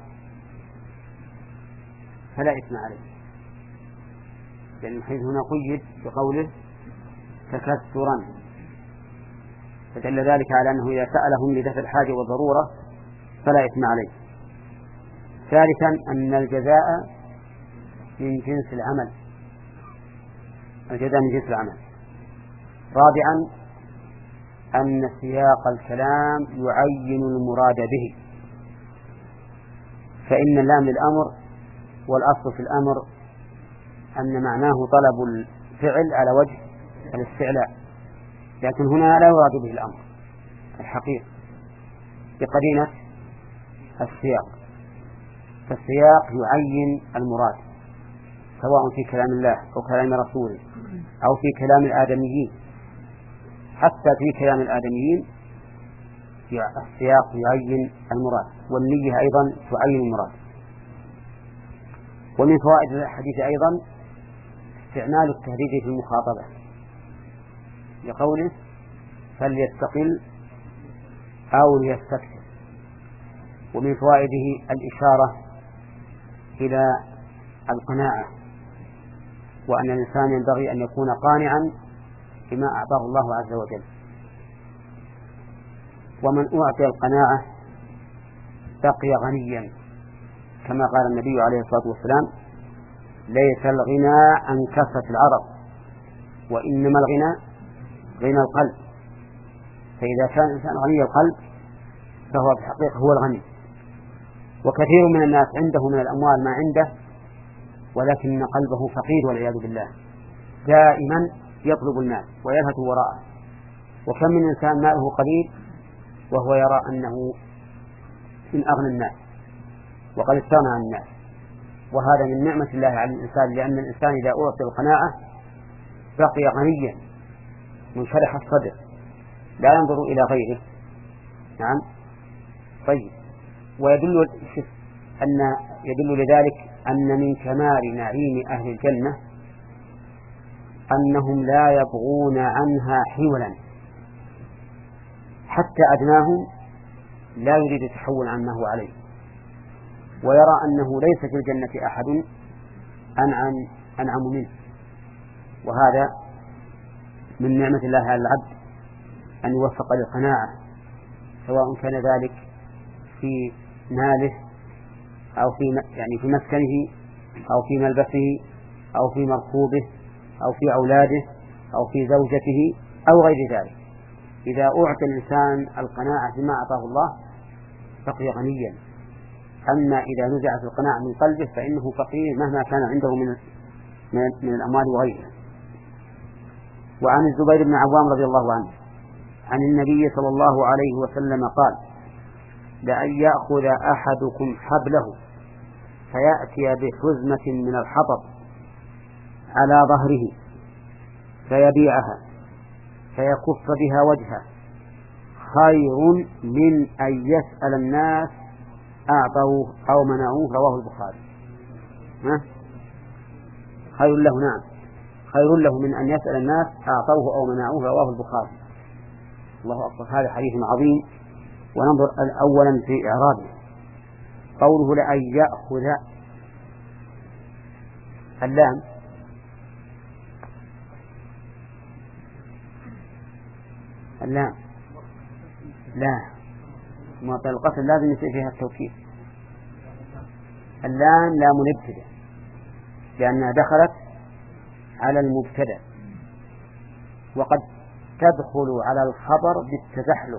فلا إثم عليه، لأن الحديث هنا قيد بقوله تكثرا، فدل ذلك على أنه إذا سألهم لدفع الحاجة والضرورة فلا إثم عليه. ثالثا أن الجزاء من جنس العمل، الجزاء من جنس العمل. رابعا أن سياق الكلام يعين المراد به، فإن اللام للأمر، والأصل في الأمر أن معناه طلب الفعل على وجه الاستعلاء، لكن هنا لا يراد به الأمر الحقيقي بقرينة السياق، فالسياق يعين المراد سواء في كلام الله أو كلام رسوله أو في كلام الآدميين. حتى في كلام الآدميين السياق يعين المراد، والنية أيضا تعين المراد. ومن فوائد الحديث أيضا استعمال التهديد في المخاطبة لقوله فليستقل أو ليستكثر. ومن فوائده الإشارة إلى القناعة، وأن الإنسان ينبغي أن يكون قانعا بما أعطاه الله عز وجل. ومن أعطي القناعة بقي غنيا، كما قال النبي عليه الصلاة والسلام ليس الغنى عن كثرة العرض، وإنما الغنى غنى القلب. فإذا كان الإنسان غني القلب فهو بحقيقة هو الغني. وكثير من الناس عنده من الأموال ما عنده، ولكن قلبه فقير والعياذ بالله، دائما يطلب المال ويلهث وراءه. وكم من إنسان ماله قليل وهو يرى أنه من أغنى الناس وقد استغنى عن الناس، وهذا من نعمة الله على الإنسان، لأن الإنسان إذا أعطي القناعة بقي غنيا منشرح الصدر لا ينظر إلى غيره. نعم. طيب، ويدل أن يدل لذلك أن من كمال نعيم أهل الجنة أنهم لا يبغون عنها حولا، حتى أدناهم لا يريد التحول عما هو عليه، ويرى أنه ليس في الجنة أحد أنعم أنعم منه. وهذا من نعمة الله على العبد أن يوفق للقناعة، سواء كان ذلك في ماله أو في يعني في مسكنه أو في ملبسه أو في مركوبه أو في أولاده أو في زوجته أو غير ذلك. إذا أعطى الإنسان القناعة بما أعطاه الله بقي غنيا. أما إذا نزعت القناعة من قلبه فإنه فقير مهما كان عنده من من الأموال وغيرها. وعن الزبير بن عوام رضي الله عنه عن النبي صلى الله عليه وسلم قال لأن يأخذ أحدكم حبله فيأتي بحزمة من الحطب على ظهره فيبيعها فيكف بها وجهه خير من أن يسأل الناس أعطوه أو منعوه. رواه البخاري. ها؟ خير له. نعم، خير له من أن يسأل الناس أعطوه أو منعوه. رواه البخاري. الله أكبر، هذا حديث عظيم. وننظر أولا في إعرابه. قوله لأن يأخذ، اللام اللام لا معطى القسم لازم يصير فيها التوكيد. اللام لام الابتداء لأنها دخلت على المبتدأ، وقد تدخل على الخبر بالتزحلق.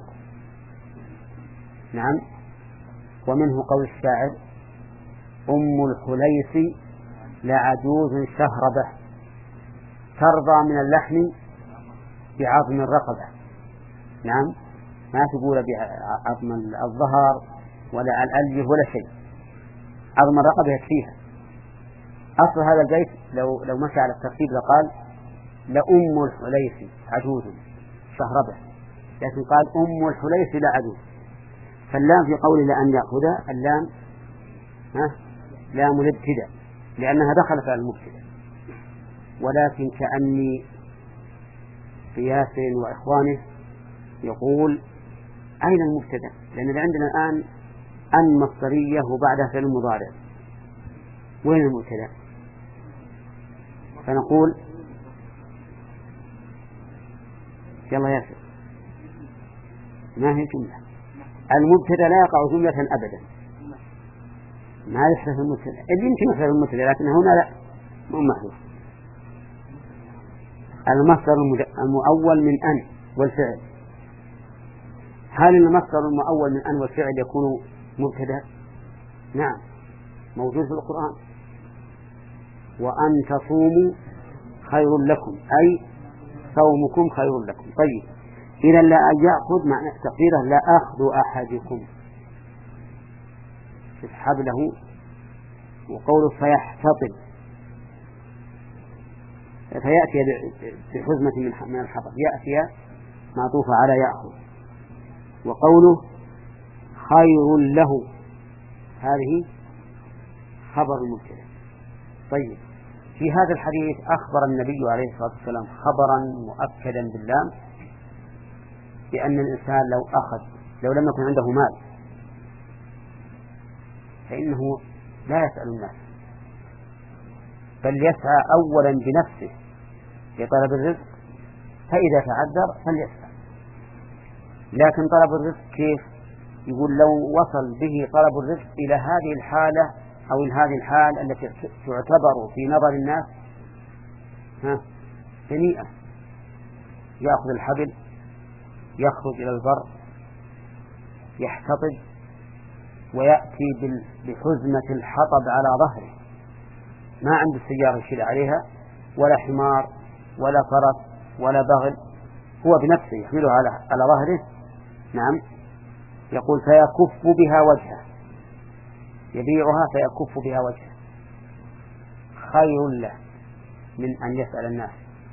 نعم. ومنه قول الشاعر: أم الحليس لعجوز شهربة ترضى من اللحم بعظم الرقبة. نعم، ما تقول بعظم الظهر ولا الأليه ولا شيء، عظم الرقبة يكفيها. أصل هذا البيت لو لو مشى على الترتيب لقال لأم الحليس عجوز شهربة، لكن قال أم الحليس لا عجوز. فاللام في قوله لأن يأخذ، اللام ها لام الابتداء لأنها دخلت على المبتدأ. ولكن كأني في ياسر وإخوانه يقول أين المبتدأ؟ لأن عندنا الآن أن مصدرية وبعدها فعل مضارع، وين المبتدأ؟ فنقول يلا ياسر، ما هي جملة؟ المبتدأ لا يقع جملة أبدا، ما يحدث المبتدأ. اللي يمكن يحدث المبتدأ لكن هنا لا، مو محدث. المصدر المؤول من أن والفعل، هل المصدر المؤول من أن والفعل يكون مبتدأ؟ نعم، موجود في القرآن. وأن تصوموا خير لكم، أي صومكم خير لكم. طيب، إذا لا يأخذ معنى تقديره لا أخذ أحدكم اسحب له. وقوله فيحتطب، فيأتي بحزمة من الحطب، يأتي معطوفة على يأخذ. وقوله خير له، هذه خبر المبتدأ. طيب، في هذا الحديث أخبر النبي عليه الصلاة والسلام خبرا مؤكدا باللام بأن الإنسان لو أخذ لو لم يكن عنده مال فإنه لا يسأل الناس، بل يسعى أولا بنفسه لطلب الرزق، فإذا تعذر فليسعى. لكن طلب الرزق كيف؟ يقول لو وصل به طلب الرزق إلى هذه الحالة أو إلى هذه الحال التي تعتبر في نظر الناس ها سيئة، يأخذ الحبل يخرج إلى البر يحتطب ويأتي بحزمة الحطب على ظهره، ما عنده السيارة يشيل عليها ولا حمار ولا فرس ولا بغل، هو بنفسه يحمله على على ظهره. نعم. يقول فيكف بها وجهه، يبيعها فيكف بها وجهه، خير له من أن يسأل الناس،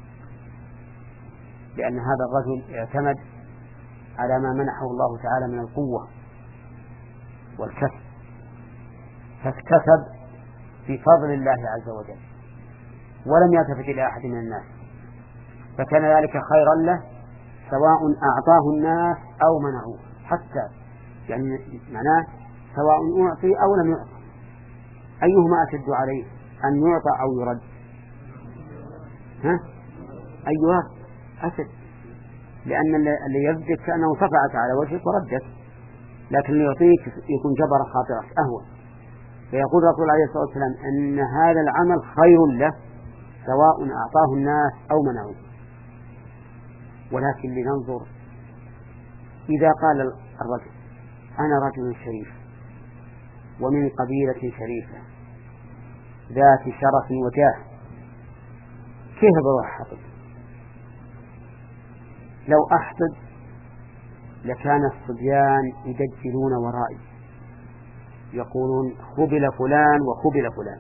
لأن هذا الرجل اعتمد على ما منحه الله تعالى من القوة والكسب، فاكتسب بفضل الله عز وجل ولم يلتفت إلى أحد من الناس، فكان ذلك خيرا له سواء أعطاه الناس أو منعوه، حتى يعني معناه سواء أعطي أو لم يعطي، أيهما أشد عليه أن يعطى أو يرد؟ ها؟ أيها أشد، لأن اللي يبدك كأنه صفعك على وجهك وردك، لكن اللي يعطيك يكون جبر خاطرك أهون. فيقول الرسول عليه الصلاة والسلام أن هذا العمل خير له سواء أعطاه الناس أو منعوه. ولكن لننظر، إذا قال الرجل أنا رجل شريف ومن قبيلة شريفة ذات شرف وجاه، كيف بروح أحطب؟ لو أحطب لكان الصبيان يدجلون ورائي يقولون خبل فلان وخبل فلان،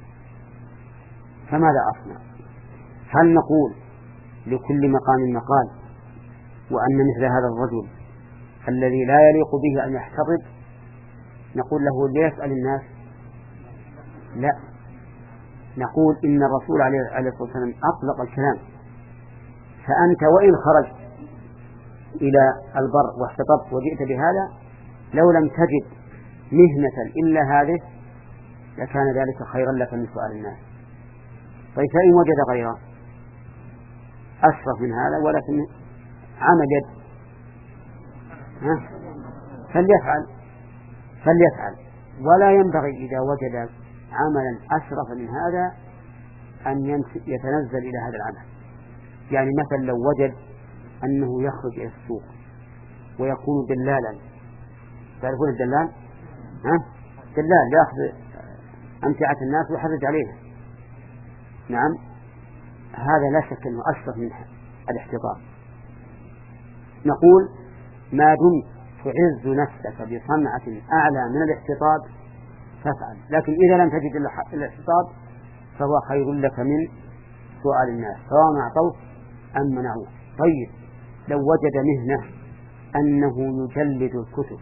فماذا أصنع؟ هل نقول لكل مقام مقال وأن مثل هذا الرجل الذي لا يليق به أن يحتضب نقول له ليسأل الناس؟ لا، نقول إن الرسول عليه الصلاة والسلام أطلق الكلام، فأنت وإن خرجت إلى البر واحتطبت وجئت بهذا لو لم تجد مهنة إلا هذه لكان ذلك خيرا لك من سؤال الناس. طيب فإن وجد غيره أشرف من هذا ولكن عمل يد ها فليفعل فليفعل ولا ينبغي إذا وجد عملا أشرف من هذا أن يتنزل إلى هذا العمل. يعني مثلا لو وجد أنه يخرج إلى السوق ويكون دلالا، تعرفون الدلال؟ ها؟ دلال يأخذ أمتعة الناس ويحرج عليها. نعم، هذا لا شك أنه أشرف من الاحتضار. نقول ما دمت تعز نفسك بصنعة أعلى من الاحتضار فافعل، لكن إذا لم تجد الاحتضار فهو خير لك من سؤال الناس سواء أعطوك أم منعوك. طيب لو وجد مهنة أنه يجلد الكتب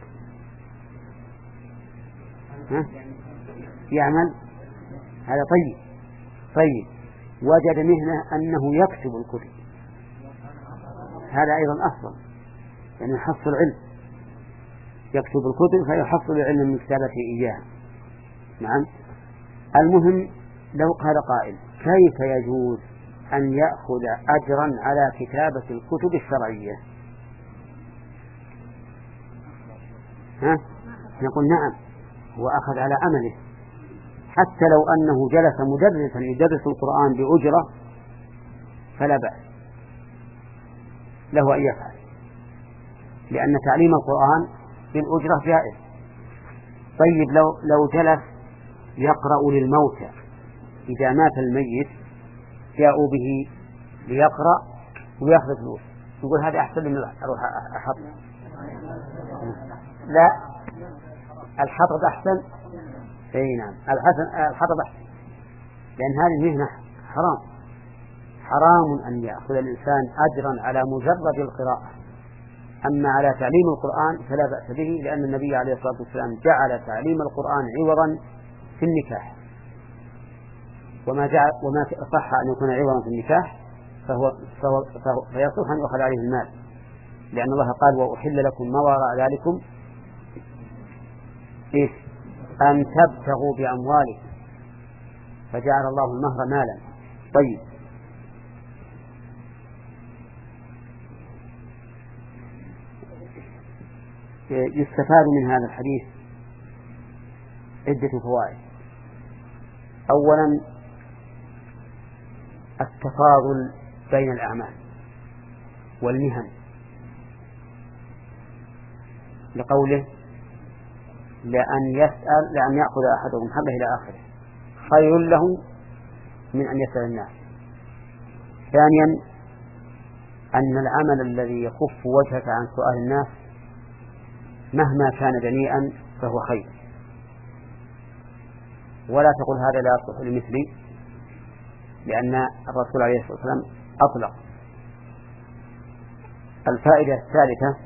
ها؟ يعمل هذا طيب. طيب وجد مهنة أنه يكتب الكتب هذا أيضا أفضل، يعني يحصل علم، يكتب الكتب فيحصل العلم من كتابته إياها. نعم. المهم لو قال قائل كيف يجوز أن يأخذ أجرا على كتابة الكتب الشرعية؟ ها؟ نقول نعم، هو أخذ على عمله، حتى لو أنه جلس مدرسا يدرس القرآن بأجرة فلا بأس له أن يفعل، لأن تعليم القرآن بالأجرة جائز. طيب لو لو جلس يقرأ للموتى، إذا مات الميت جاءوا به ليقرأ ويأخذ فلوس، يقول هذا أحسن من أروح أحط. لا، الحطب أحسن. أي نعم، الحطب أحسن، لأن هذه المهنة حرام، حرام أن يأخذ الإنسان أجرا على مجرد القراءة. أما على تعليم القرآن فلا بأس به، لأن النبي عليه الصلاة والسلام جعل تعليم القرآن عوضا في النكاح، وما جعل وما صح أن يكون عوضا في النكاح فهو, فهو, فهو فيصح أن يأخذ عليه المال، لأن الله قال وأحل لكم ما وراء ذلكم إيه؟ أن تبتغوا بأموالكم، فجعل الله المهر مالا. طيب يستفاد من هذا الحديث عدة فوائد. أولا التفاضل بين الأعمال والمهن، لقوله لأن يسأل لأن يأخذ أحدهم حقه إلى آخره خير له من أن يسأل الناس. ثانيا أن العمل الذي يكف وجهك عن سؤال الناس مهما كان دنيئا فهو خير، ولا تقول هذا لا يصلح لمثلي، لأن الرسول عليه الصلاة والسلام أطلق. الفائدة الثالثة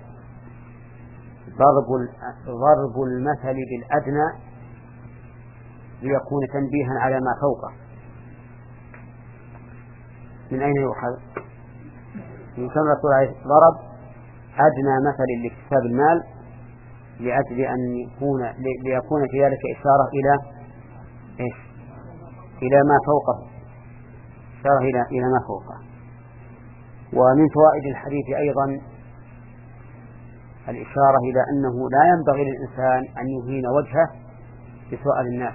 ضرب ضرب المثل بالأدنى ليكون تنبيها على ما فوقه. من أين يؤخذ؟ من كم الرسول عليه ضرب أدنى مثل لاكتساب المال لأجل أن يكون ليكون في ذلك إشارة إلى إيش؟ إلى ما فوقه، إشارة إلى إلى ما فوقه. ومن فوائد الحديث أيضا الإشارة إلى أنه لا ينبغي للإنسان أن يهين وجهه بسؤال الناس،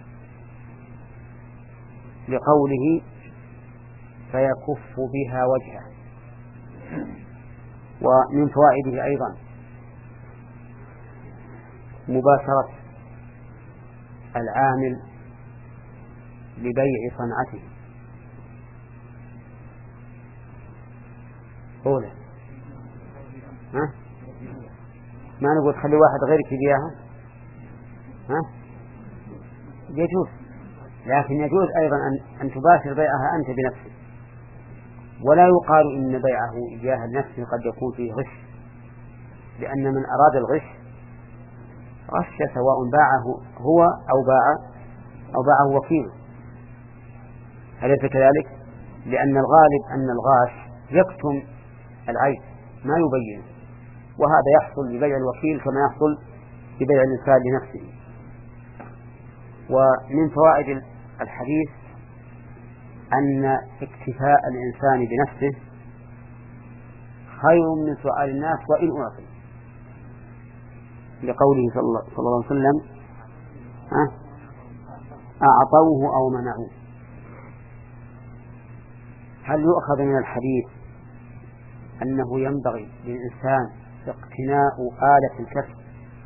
لقوله فيكف بها وجهه. ومن فوائده أيضا مباشرة العامل لبيع صنعته. أولا ها؟ ما نقول خلي واحد غيرك يبيعها، ها؟ يجوز، لكن يجوز أيضا أن, أن تباشر بيعها أنت بنفسك، ولا يقال إن بيعه إياها لنفسه قد يكون فيه غش، لأن من أراد الغش غش سواء باعه هو أو باع أو باعه وكيله. أليس كذلك؟ لأن الغالب أن الغاش يكتم العيب ما يبين، وهذا يحصل ببيع الوكيل كما يحصل ببيع الإنسان لنفسه. ومن فوائد الحديث أن اكتفاء الإنسان بنفسه خير من سؤال الناس وإن أعطي، لقوله صلى الله عليه وسلم أعطوه أو منعوه. هل يؤخذ من الحديث أنه ينبغي للإنسان اقتناء آلة الكسب؟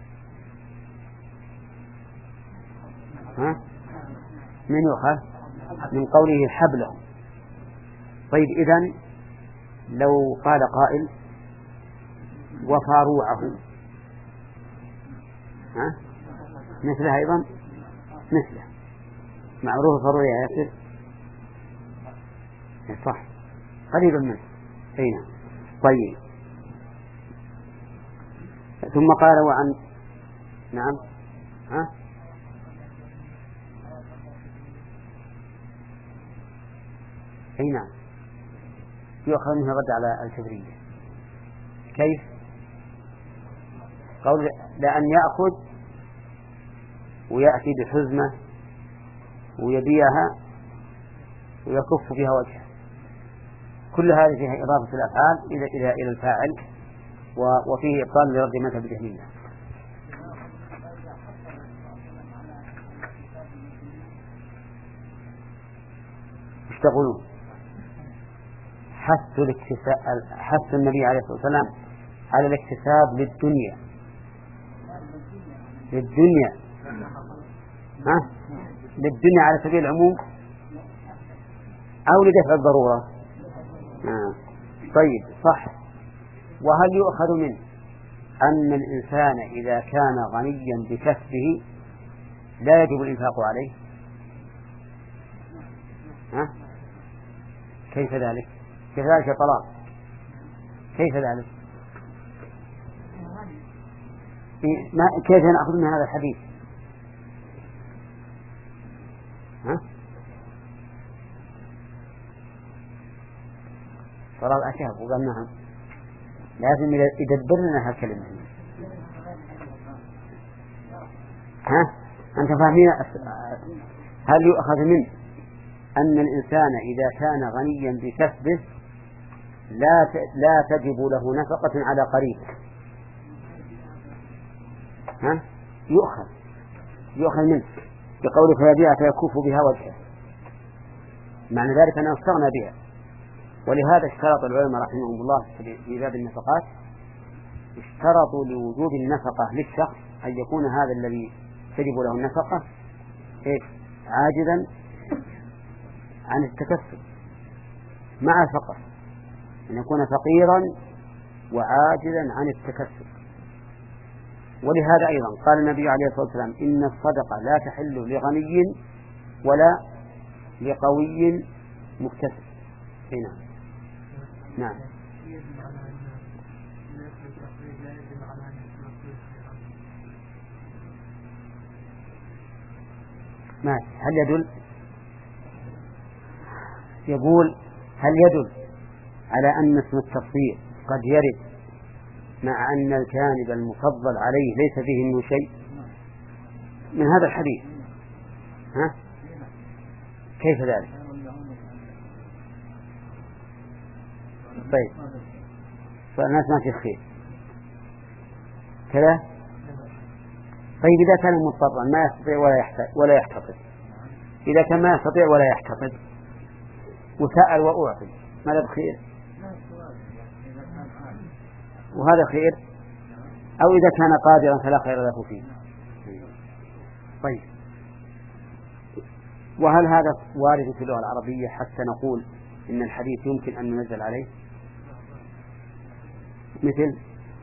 ها؟ من يؤخذ من قوله حبله. طيب إذن لو قال قائل وفاروعه، ها؟ مثله أيضا مثله معروف فاروع يا ياسر، صح قريبا منه. أين؟ طيب ثم قال وعن نعم ها أي نعم يؤخذ منها رد على الكبرية. كيف؟ قول لأن يأخذ ويأتي بحزمة ويبيعها ويكف فيها وجهه، كل هذه فيها إضافة الأفعال إلى إلى إلى الفاعل، وفيه إبطال لرد مذهب الجهمية. يشتغلون حث الاكتساب، حث النبي عليه الصلاة والسلام على الاكتساب للدنيا للدنيا ها؟ للدنيا على سبيل العموم أو لدفع الضرورة؟ آه. طيب صح. وهل يؤخذ منه أن الإنسان إذا كان غنيا بكسبه لا يجب الإنفاق عليه؟ ها؟ كيف ذلك؟ كيف ذلك يا طلال؟ كيف ذلك؟ ما كيف نأخذ من هذا الحديث؟ ها؟ طلال أشهر وقال نعم، لازم يدبر لنا هالكلمة. ها؟ أنت فاهمين؟ هل يؤخذ منه أن الإنسان إذا كان غنيا بكسبه لا لا تجب له نفقة على قريبه؟ ها؟ يؤخذ يؤخذ منه بقوله فيبيع فيكف بها وجهه، معنى ذلك أنه استغنى بها. ولهذا اشترط العلماء رحمهم الله في باب النفقات، اشترطوا لوجوب النفقة للشخص أن يكون هذا الذي تجب له النفقة إيش؟ عاجزا عن التكسب مع الفقر، أن يكون فقيرا وعاجزا عن التكسب. ولهذا أيضا قال النبي عليه الصلاة والسلام إن الصدقة لا تحل لغني ولا لقوي مكتسب. هنا نعم ماشي. هل يدل يقول هل يدل على أن اسم التصفير قد يرد مع أن الجانب المفضل عليه ليس فيه منه شيء من هذا الحديث؟ ها؟ كيف ذلك؟ طيب فالناس ما في خير كذا. طيب إذا كان مضطرا ما يستطيع ولا يحتاج ولا يحتقد، إذا كان ما يستطيع ولا يحتقد وسأل وأعطي ماذا بخير؟ وهذا خير. أو إذا كان قادرا فلا خير له فيه. طيب وهل هذا وارد في اللغة العربية حتى نقول إن الحديث يمكن أن ننزل عليه؟ مثل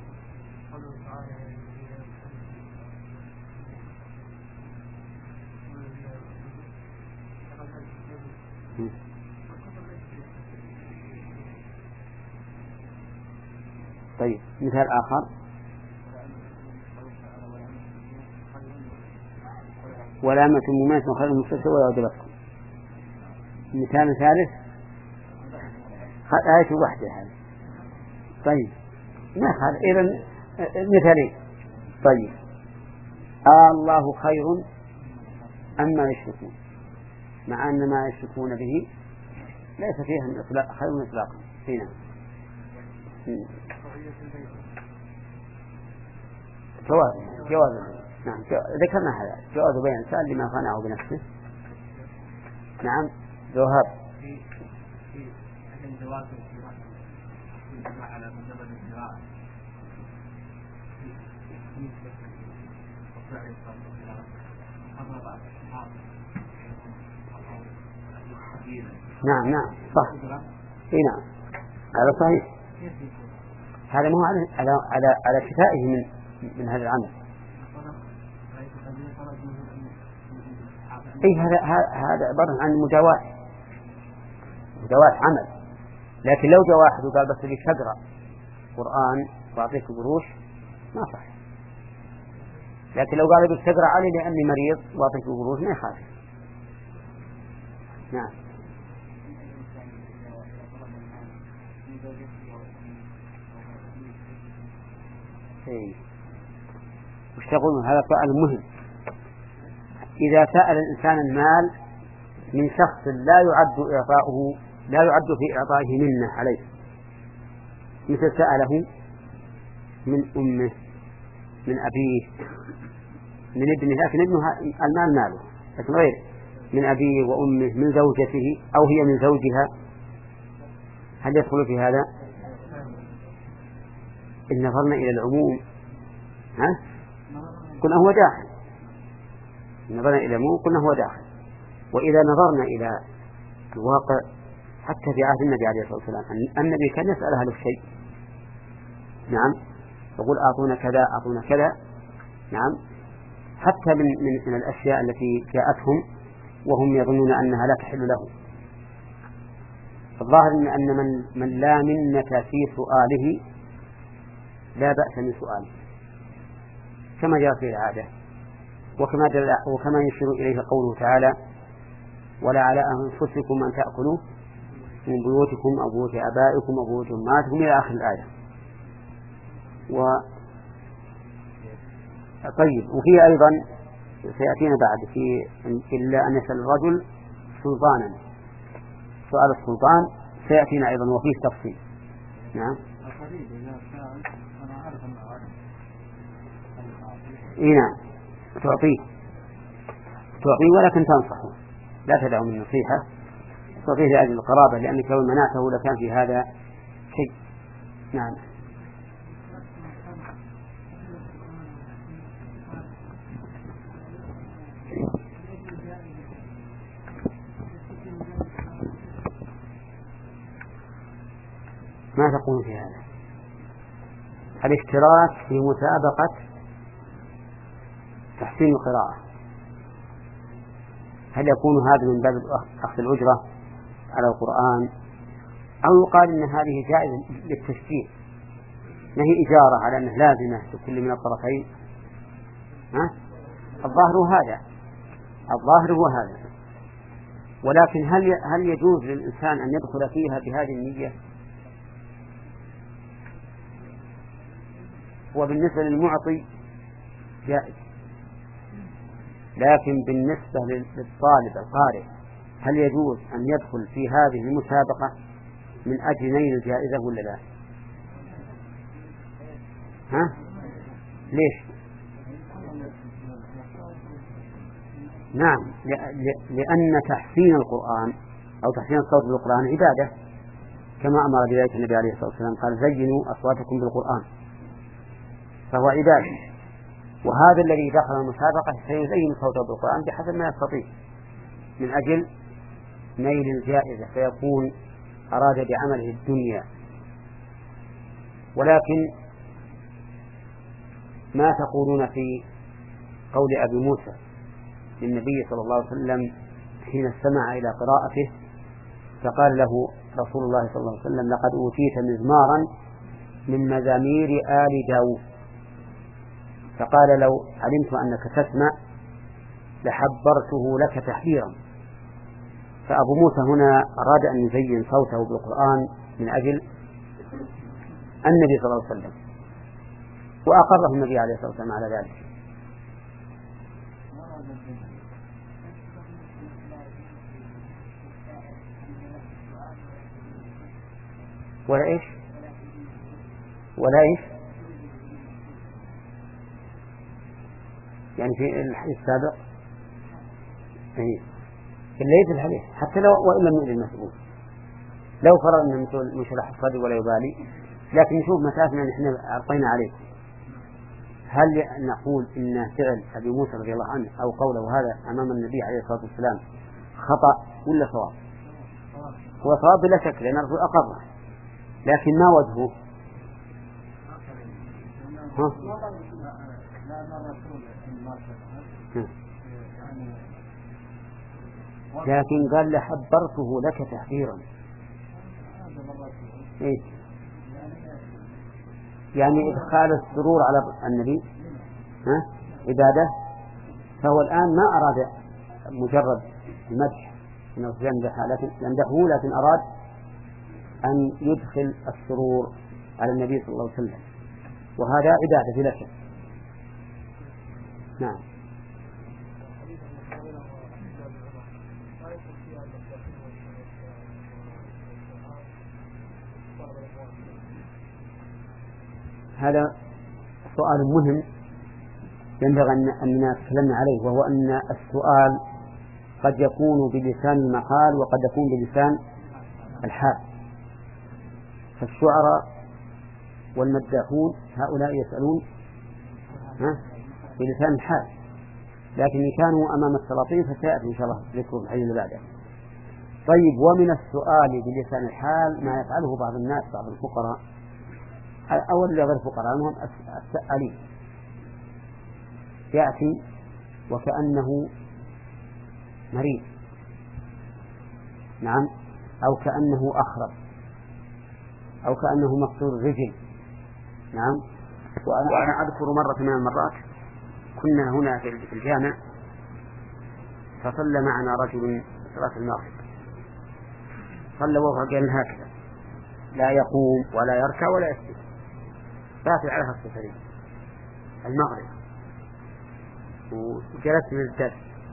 طيب مثال آخر ولا أمة مؤمنة خير من مشركة ولا وجبتكم. مثال ثالث آية وحدة هذه. طيب ما هذا إذن مثالين. طيب آه الله خير أما يشركون، مع أن ما يشركون به ليس فيها إطلاق خير إطلاقا هنا. جواز جواز نعم ذكرنا هذا جواز بيان سأل لما قنعه بنفسه. نعم جواب نعم نعم صح اي نعم هذا صحيح. هذا مو على على على على شفائه من من هذا العمل. اي هذا هذا عبارة عن مجاواة مجاواة عمل. لكن لو جاء واحد وقال بس لي شجرة قرآن واعطيك قروش ما صح. لكن لو قال بالشجرة علي لأني مريض واعطيك قروش ما يخالف. نعم إيه. وش تقولون؟ هذا سؤال مهم. إذا سأل الإنسان المال من شخص لا يعد إعطاؤه لا يعد في إعطائه منه عليه، مثل سأله من أمه من أبيه من ابنه، لكن ابنه المال ماله لكن غير من أبيه وأمه من زوجته أو هي من زوجها، هل يدخل في هذا؟ إن نظرنا إلى العموم ها قلنا هو داخل. إن نظرنا إلى العموم قلنا هو داخل. وإذا نظرنا إلى الواقع حتى في عهد النبي عليه الصلاة والسلام النبي كان يسأل أهل الشيء نعم يقول أعطونا كذا أعطونا كذا نعم حتى من, من, من الأشياء التي جاءتهم وهم يظنون أنها لا تحل له. الظاهر إن, أن من, من لا منة في سؤاله لا بأس من سؤاله كما جاء في العادة، وكما, وكما يشير إليه قوله تعالى ولا على أنفسكم أن تأكلوا من بيوتكم أو بيوت آبائكم أو بيوت أمهاتكم إلى آخر الآية. و طيب وفي أيضا سيأتينا بعد في إلا أن يسأل الرجل سلطانا، سؤال السلطان سيأتينا أيضا وفيه تفصيل. نعم إيه نعم تعطيه تعطيه ولكن تنصحه لا تدعو من نصيحة تعطيه لأجل القرابة لأنك لو منعته لكان في هذا شيء. نعم ما تقول في هذا؟ الاشتراك في مسابقة تحسين القراءة هل يكون هذا من باب أخذ الأجرة على القرآن أو يقال إن هذه جائزة للتشجيع ما هي إجارة على أنه لازمة لكل من الطرفين؟ ها؟ الظاهر هذا الظاهر هو هذا. ولكن هل هل يجوز للإنسان أن يدخل فيها بهذه النية؟ وبالنسبة للمعطي جائز، لكن بالنسبة للطالب القارئ هل يجوز أن يدخل في هذه المسابقة من أجل نيل الجائزة ولا لا؟ ها؟ ليش؟ نعم لأن تحسين القرآن أو تحسين الصوت بالقرآن عبادة كما أمر بذلك النبي عليه الصلاة والسلام قال زينوا أصواتكم بالقرآن فهو عبادة. وهذا الذي دخل المسابقة سيزين صوته بالقرآن بحسب ما يستطيع من أجل نيل الجائزة فيكون أراد بعمله الدنيا. ولكن ما تقولون في قول أبي موسى للنبي صلى الله عليه وسلم حين استمع إلى قراءته فقال له رسول الله صلى الله عليه وسلم لقد أوتيت مزمارا من مزامير آل داود فقال لو علمت أنك تسمع لحبرته لك تحبيرا. فأبو موسى هنا أراد أن يزين صوته بالقرآن من أجل النبي صلى الله عليه وسلم، وأقره النبي عليه الصلاة والسلام على ذلك. ولا إيش ولا إيش يعني في الحديث السابق يعني ليس الحديث حتى لو وإن لم يؤذي المسؤول، لو فرض أن المسؤول مش راح يصلي ولا يبالي، لكن نشوف مسافنا نحن أعطينا عليه، هل نقول إن فعل أبي موسى رضي الله عنه أو قوله هذا أمام النبي عليه الصلاة والسلام خطأ ولا صواب؟ هو صواب بلا شك لأن الرسول أقره، لكن ما وجهه؟ ها؟ لكن قال لحبرته لك تحذيرا. إيه؟ يعني إدخال السرور على النبي ها؟ عبادة، فهو الآن ما أراد مجرد المدح إنه يمدحه لكن يمدحه لكن أراد أن يدخل السرور على النبي صلى الله عليه وسلم، وهذا عبادة بلا شك. نعم. هذا سؤال مهم ينبغي أننا نتكلم عليه، وهو أن السؤال قد يكون بلسان المقال وقد يكون بلسان الحال. فالشعراء والمداحون هؤلاء يسألون بلسان الحال، لكن إن كانوا أمام السلاطين فسيأتي إن شاء الله ذكر الحديث اللي بعده. طيب، ومن السؤال بلسان الحال ما يفعله بعض الناس، بعض الفقراء أو غير الفقراء منهم السائلين، يأتي وكأنه مريض، نعم، أو كأنه أخرب، أو كأنه مكسور الرجل، نعم. وأنا أذكر مرة من المرات كنا هنا في الجامع فصلى معنا رجل صلاة المغرب، صلى وهو قال هكذا لا يقوم ولا يركع ولا يسجد، فاتل على الصفرين المغرب، وجلست للدرس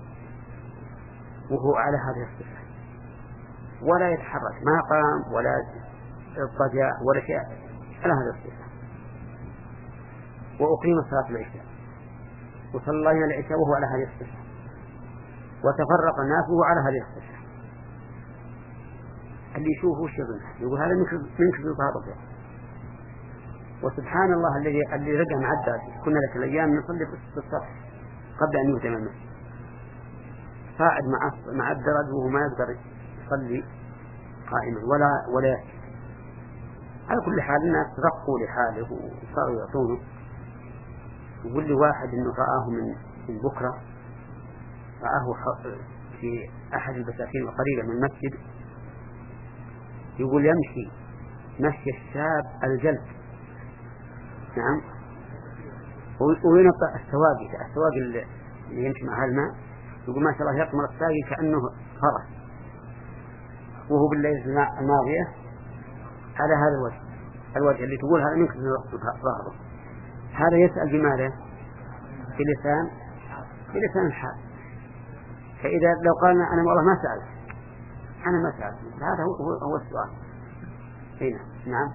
وهو على هذه الصفة ولا يتحرك، ما قام ولا اضطجع ولا شيء على هذه الصفة. وأقيم صلاة العشاء وصلينا العشاء وهو على هذه الصفة، وتفرق الناس وهو على هذه الصفة. اللي يشوفه شغل يقول هذا منك بالضبط. وسبحان الله الذي الذي رجع معدل، كنا لك الأيام نصلي بالصف قبل أن يهتم المسجد، قاعد مع مع الدرج وهو ما يقدر يصلي قائما ولا ولا يسجد. على كل حال الناس رقوا لحاله وصاروا يعطونه. يقول لي واحد إنه رآه من من بكرة، رآه في أحد البساتين القريبة من المسجد، يقول يمشي مشي الشاب الجلد، نعم، وينطع السواقي السواقي اللي يمشي مع الماء، يقول ما شاء الله يطمر الساقي كأنه فرس، وهو بالليل الماضية على هذا الوجه الوجه اللي تقول هذا منك ظهره. هذا يسأل بماذا؟ بلسان بلسان الحال. فإذا لو قالنا أنا والله ما سألت أنا ما سألت، هذا هو هو السؤال. هنا نعم.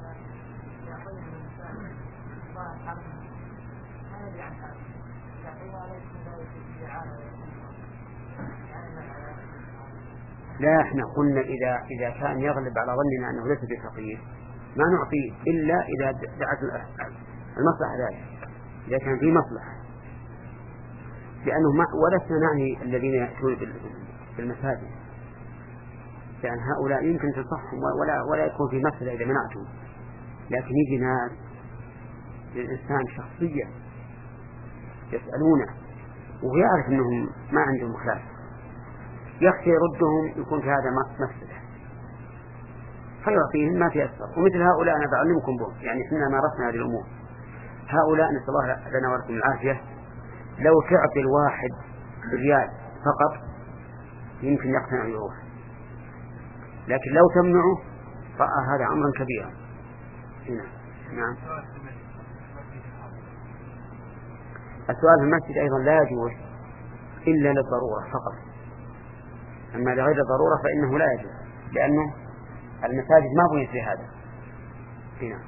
لا، احنا قلنا إذا إذا كان يغلب على ظننا أنه ليس بفقير ما نعطيه إلا إذا دعت المصلحة ذلك، إذا كان في مصلحة، لأنه ما ولسنا نعني الذين يأتون في المساجد، لأن هؤلاء يمكن تنصحهم ولا ولا يكون في مسألة إذا منعتهم، لكن يجي ناس للإنسان شخصيا يسألونه وهو يعرف أنهم ما عندهم خلاف، يخشى يردهم يكون في هذا مفسدة فيعطيهم ما في أسفر. ومثل هؤلاء أنا بعلمكم بهم، يعني إحنا مارسنا هذه الأمور. هؤلاء نسأل الله لنا ولكم العافية، لو تعطي الواحد ريال فقط يمكن يقتنع يروح، لكن لو تمنعه رأى هذا أمرا كبيرا. هنا نعم. السؤال في المسجد أيضا لا يجوز إلا للضرورة فقط، أما لغير الضرورة فإنه لا يجوز، لأنه المساجد ما بنيت لهذا. نعم.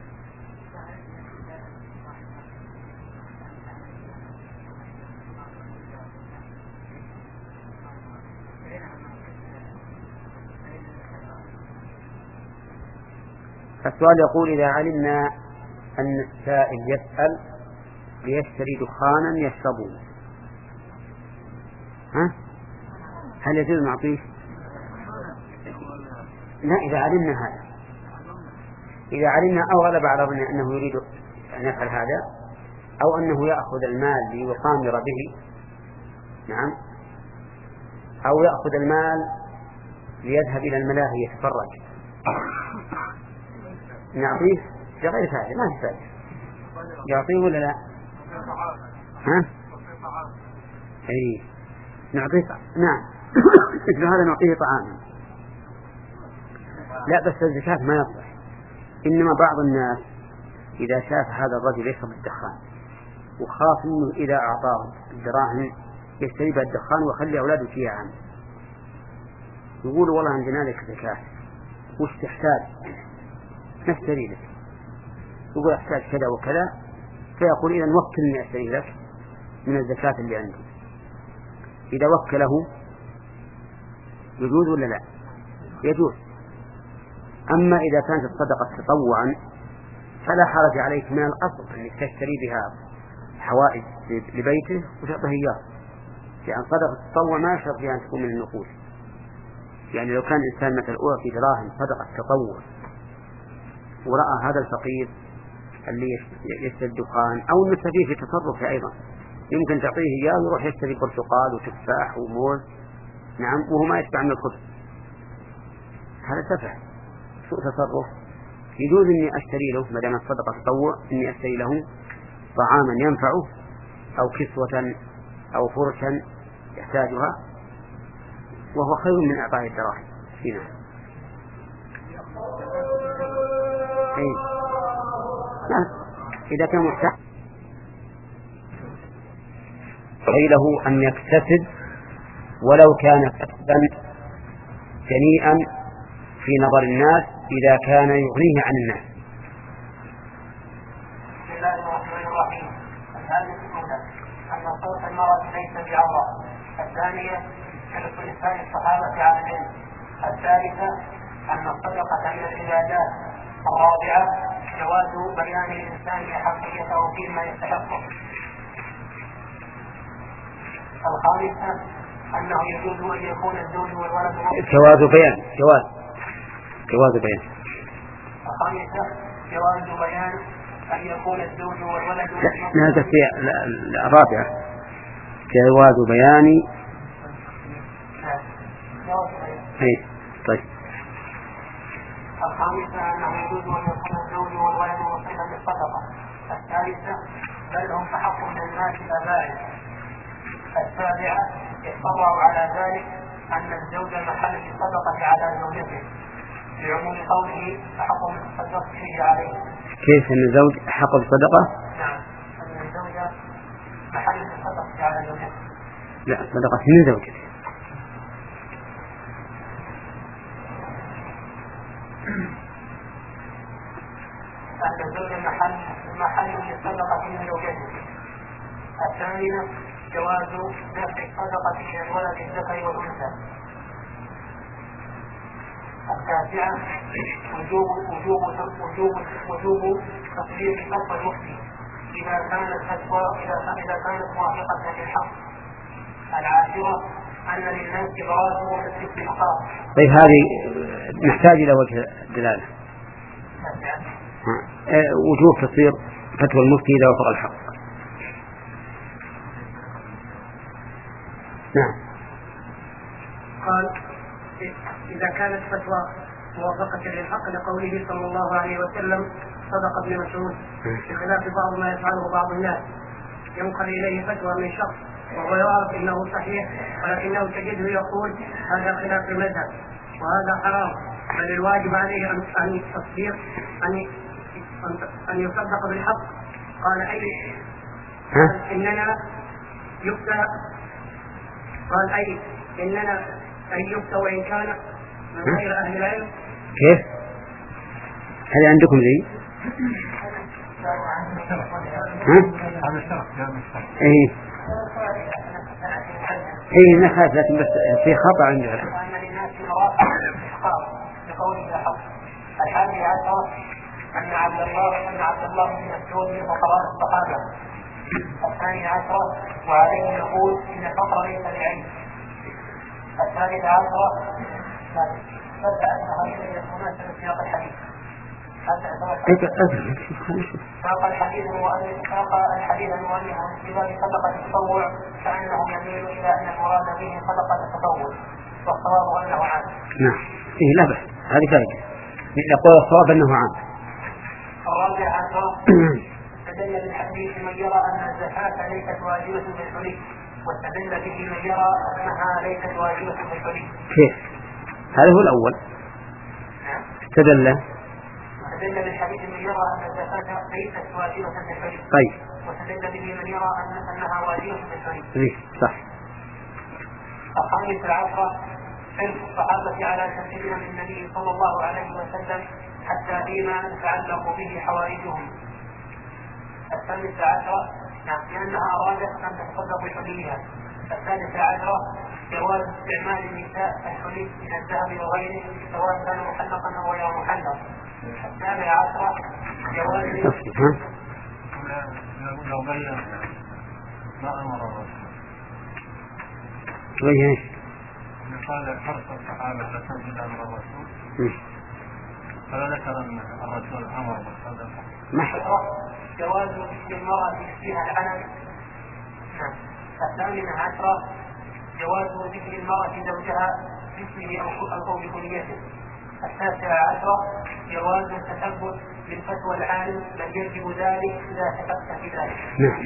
السؤال يقول: إذا علمنا أن السائل يسأل ليشتري دخانا يشربه، ها؟ هل يجوز نعطيه؟ لا، إذا علمنا هذا، إذا علمنا أو غلب على ظننا أنه يريد أن يفعل هذا، أو أنه يأخذ المال ليقامر به، نعم، أو يأخذ المال ليذهب إلى الملاهي يتفرج، نعطيه بغير فائدة، ما في فائدة. يعطيه ولا لا؟ ها؟ أي نعطيه، نعم. مثل هذا نعطيه طعاما. لا، بس الزكاة ما يصلح. إنما بعض الناس إذا شاف هذا الرجل يشرب الدخان وخاف إنه إذا أعطاه الدراهم يشتري بها الدخان ويخلي أولاده فيها عنه، يقول: والله عندنا لك زكاة، وش تحتاج؟ نشتري لك. يقول: أحتاج كذا وكذا، فيقول: إذا وكلني أشتري لك من الزكاة اللي عندي. إذا وكله يجوز ولا لا؟ يجوز. أما إذا كانت الصدقة تطوعا فلا حرج عليك من الأصل أنك تشتري بها حوائج لبيته وتعطيه إياه، لأن صدقة التطوع ما يشرط فيها أن تكون من النقود. يعني لو كان إنسان مثل أعطي دراهم صدقة تطوع ورأى هذا الفقير اللي يشتري الدخان أو المستفيد في تصرفه أيضا، يمكن تعطيه إياه ويروح يشتري برتقال وتفاح وموز، نعم، وهو ما يشبع من الخبز، هذا سفه، سوء تصرف. يجوز إني أشتري له ما دام الصدقة تطوع، إني أشتري له طعاما ينفعه أو كسوة أو فرشا يحتاجها، وهو خير من إعطاء الدراهم. هنا أي إذا كان محتاج له أن يكتسب ولو كان كسبا جنيئا في نظر الناس إذا كان يغنيه عن الناس. بسم الله الرحمن الرحيم. الآية الأولى أن صوت المرأة ليس بعورة. الثانية حرص لسان الصحابة على العلم. الثالثة أن الصدقة من العبادات. الرابعة جواز بيان الإنسان حقيقته فيما يستحقه. الخامسة أنه يجوز أن يكون الزوج والولد جواز بيان جواز جواز بيان الخامسة جواز بيان أن يكون الزوج والولد. هذا في الرابعة جواز بيان. أي طيب. الخامسة أنه يجوز أن يكون الزوج والولد مصيبا بالصدقة. الثالثة بل هم أحق من الناس الأبائل. السابعة يتطلع على ذلك أن الزوج محل الصدقة على زوجته بعموم قوله أحق من الصدقة فيه عليه. كيف أن الزوج أحق بالصدقة؟ نعم، أن الزوج محل الصدقة على زوجته. لا، الصدقة من زوجته. أن الزوج محل محل الصدقة من زوجته. الثانية جواز دفع الصدقة من الولد الذكر والأنثى. التاسعة وجوب وجوب وجوب وجوب تطبيق فتوى المفتي إذا كانت فتوى إذا كانت موافقة للحق. العاشرة أن للناس براسه والاستحقاق. طيب، هذه نحتاج إلى وجه دلالة. وجوب تصير فتوى المفتي إذا وافق الحق. نعم. قال إذا كانت فتوى موافقة للحق لقوله صلى الله عليه وسلم صدق ابن مسعود، بخلاف بعض ما يفعله بعض الناس ينقل إليه فتوى من شخص وهو يعرف إنه صحيح ولكنه تجده يقول هذا خلاف المذهب وهذا حرام، بل الواجب عليه أن التصديق أن أن يصدق بالحق قال أي ها؟ إننا يفتى قال أي إننا أن يفتى وإن كان من غير أهل العلم. كيف؟ هل عندكم ذي؟ هذا شرط. ايه ايه نخاف، لكن بس في خطأ عندنا. بقوله الحق. الحادي عشر أن عبد الله أن عبد الله بن مسعود من فقراء الصحابة. الثاني عشر وعليه نقول إن الفقر ليس بعلم. الثالث عشر بدأ أن هذه المناسبة سياق الحديث. ساق الحديث المؤلف ساق الحديث المؤلف في باب صدقة التطوع كأنه يميل إلى أن المراد به صدقة التطوع والصواب أنه عام. نعم إيه لا بأس، هذه فائدة. يقول الصواب أنه عام. الرابع عشر استدل بالحديث من يرى أن الزكاة ليست واجبة بالحلي، واستدل به من يرى أنها ليست واجبة بالحلي. كيف؟ هذا هو الأول. استدل واستدل بالحديث من يرى أن الزكاة ليست واجبة بالحلي. طيب. واستدل به من يرى أن أنها واجبة بالحلي. إيه صح. الخامس عشر حرص الصحابة على تسليم من النبي صلى الله عليه وسلم حتى فيما يتعلق به حوائجهم. الثالث عشر لأنها أرادت أن تتصدق بحليها. الثالث عشر جواز استعمال النساء الحلي من الذهب وغيره سواء كان محلقا أو غير محلق. السابع عشر جواز لو بين ما أمر الرسول قال حرص الصحابة على تنفيذ أمر الرسول، فلا ذكر أن الرسول أمر بالصدقة. جواز المرأة فيها العلم. الثامنة عشرة جواز ذكر المرأة زوجها باسمه أو بكنيته. التاسعة عشرة جواز التثبت بالفتوى العالم بل يجب ذلك إذا شككت في ذلك.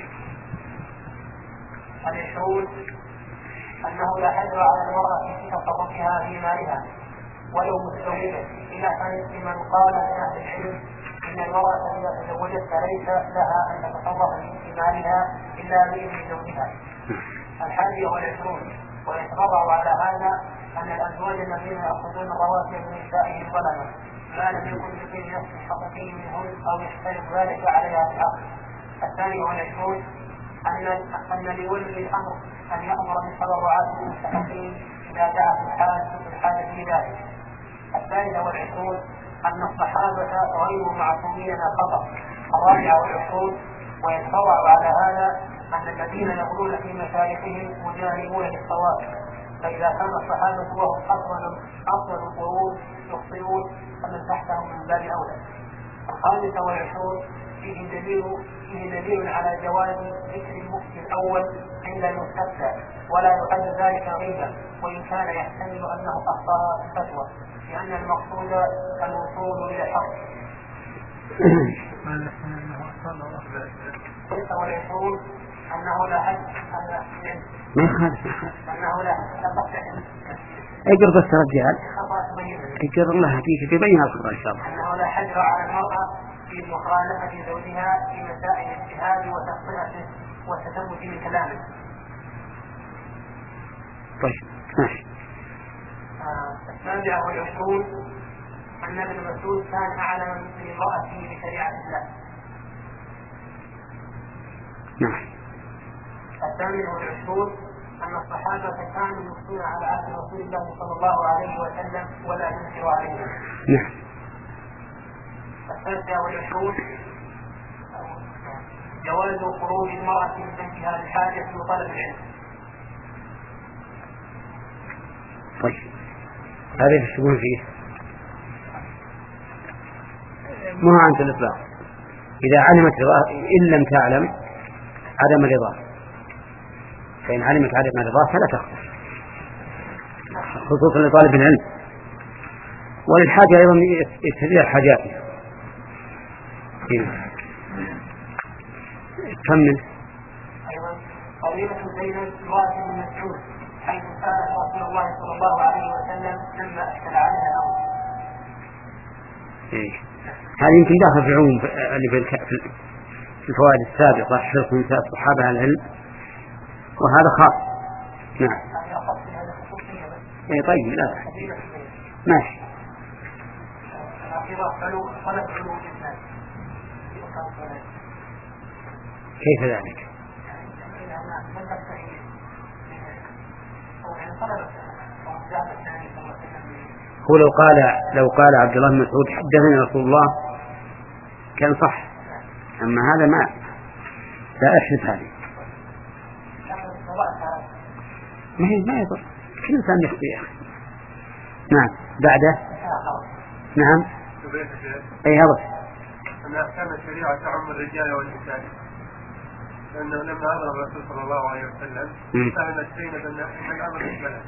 العشرون أنه لا حجر على المرأة في تصرفها في مالها ولو متزوجة، إلى أن من قال من أهل العلم إن المرأة إذا تزوجت فليس لها أن تتصرف في مالها إلا بإذن زوجها. الحادي والعشرون ويتفرع على هذا أن الأزواج الذين يأخذون الرواتب من نسائهم ظلما ما لم يكن يقين نفس حقيقي منهن أو يختلف ذلك عليها العقل. الثاني والعشرون أن أن لولي الأمر أن يأمر بالتبرعات للمستحقين إذا دعت الحاجة في الحاجة لذلك. الثالث والعشرون أن الصحابة غير معصومين من الخطأ. الرابع والعشرون ويتفرع على هذا أن الذين يقولون في مشايخهم مجانبون للصواب، فإذا كان الصحابة وهم أفضل أفضل القرون يخطئون فمن تحتهم من باب أولى. الخامس والعشرون فيه دليل فيه دليل على جواز ذكر المفتي الأول عند المستفتى ولا يعد ذلك غيبا، وإن كان يحتمل أنه أخطأ الفتوى لأن المقصود الوصول إلى الحق. والعشرون أنه لا حد ما يخالف أنه لا اقرب بس رجال اقرب الله حقيقة تبين الخطأ إن شاء الله. أنه لا حجر على المرأة في مخالفة زوجها في مسائل الاجتهاد وتخطئته والتثبت من كلامه. طيب ماشي. السابعة والعشرون أن ابن مسعود كان أعلم من امرأته بشريعة الله. نعم. الثامنة والعشرون أن الصحابة كانوا يفتون على عهد رسول الله صلى الله عليه وسلم ولا ينكر عليهم. نعم. الثالثة والعشرون جواز خروج المرأة من بيتها للحاجة وطلب العلم. طيب هذا يحسبون فيه مو عند الإطلاق. إذا علمت رضاه إن لم تعلم عدم رضاه، فإن علمت عدم رضاه فلا تخرج، خصوصا لطالب العلم. وللحاجة أيضا يستدل حاجاته. كمل. أيضا قضية زينب امرأة بن مسعود حيث سألت رسول الله صلى الله عليه وسلم لما أشكل عليها الأمر. إيه هذه يمكن داخل في عموم اللي في في الفوائد السابقة حرص نساء الصحابة على العلم، وهذا خاص. نعم. اي طيب لا ماشي. كيف ذلك؟ هو لو قال لو قال عبد الله بن مسعود حدثني رسول الله كان صح، أما هذا ما لا أحدث هذه ما هي ما يضر، كل إنسان يخطئ يا أخي. نعم. بعده. نعم. أي هذا أن أحكام الشريعة تعم الرجال والنساء، لأنه لما أمر الرسول صلى الله عليه وسلم فهمت زينب أن الأمر يشملها.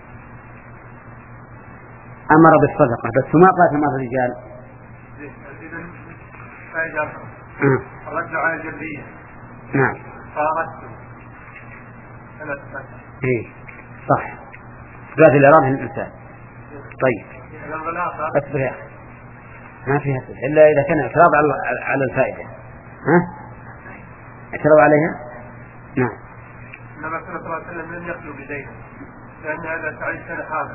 أمر بالصدقة بس ما قال أمر الرجال. إذن فائدة الرد على الجبرية. نعم. فأردت أنا أتفكر. إيه صح. ذات الإرادة للإنسان. طيب. أصبر يا أخي. ما فيها سبب إلا إذا كان اعتراض على على الفائدة. ها؟ اعتراض عليها؟ نعم. إنما صلى الله عليه وسلم لم يخلو بزينب لأن هذا سعيد كان حاضر.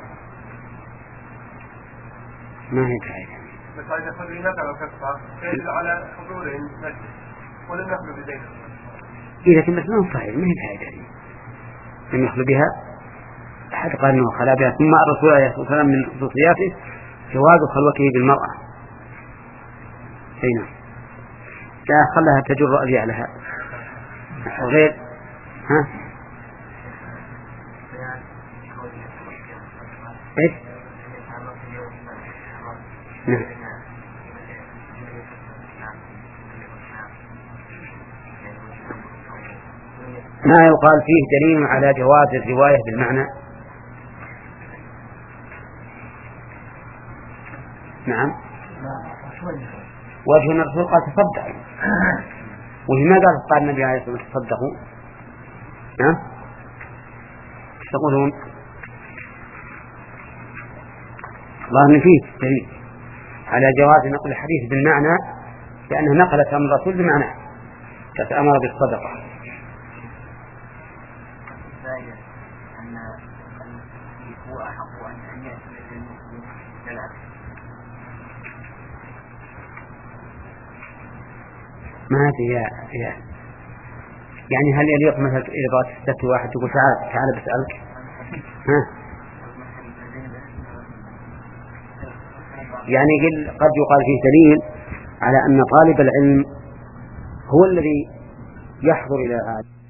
ما هي فائدة. بس إذا خلوا نفع وكفى يدل على حضوره المسجد ولم يخلو بزينب. إذا كانت ما هو صحيح ما هي فائدة. لم يخلو بها أحد قال أنه خلا بها، ثم الرسول عليه الصلاة والسلام من خصوصياته جواز خلوته بالمرأة. هنا لا خلها تجر أذيالها غير. ها إيش؟ نعم. ما يقال فيه دليل على جواز الرواية بالمعنى. نعم. وجه الرسول قال تصدقوا، وهنا قال قال النبي عليه الصلاة والسلام تصدقوا. نعم. ايش تقولون؟ الله فيه دليل على جواز نقل الحديث بالمعنى، لأنه نقلت أمر الرسول بمعنى فتأمر بالصدقة. ما هذه يا يا يعني هل يليق مثلا إذا بغيت تستفتي واحد تقول تعال تعال بسألك؟ ها يعني قد يقال فيه دليل على أن طالب العلم هو الذي يحضر إلى هذا.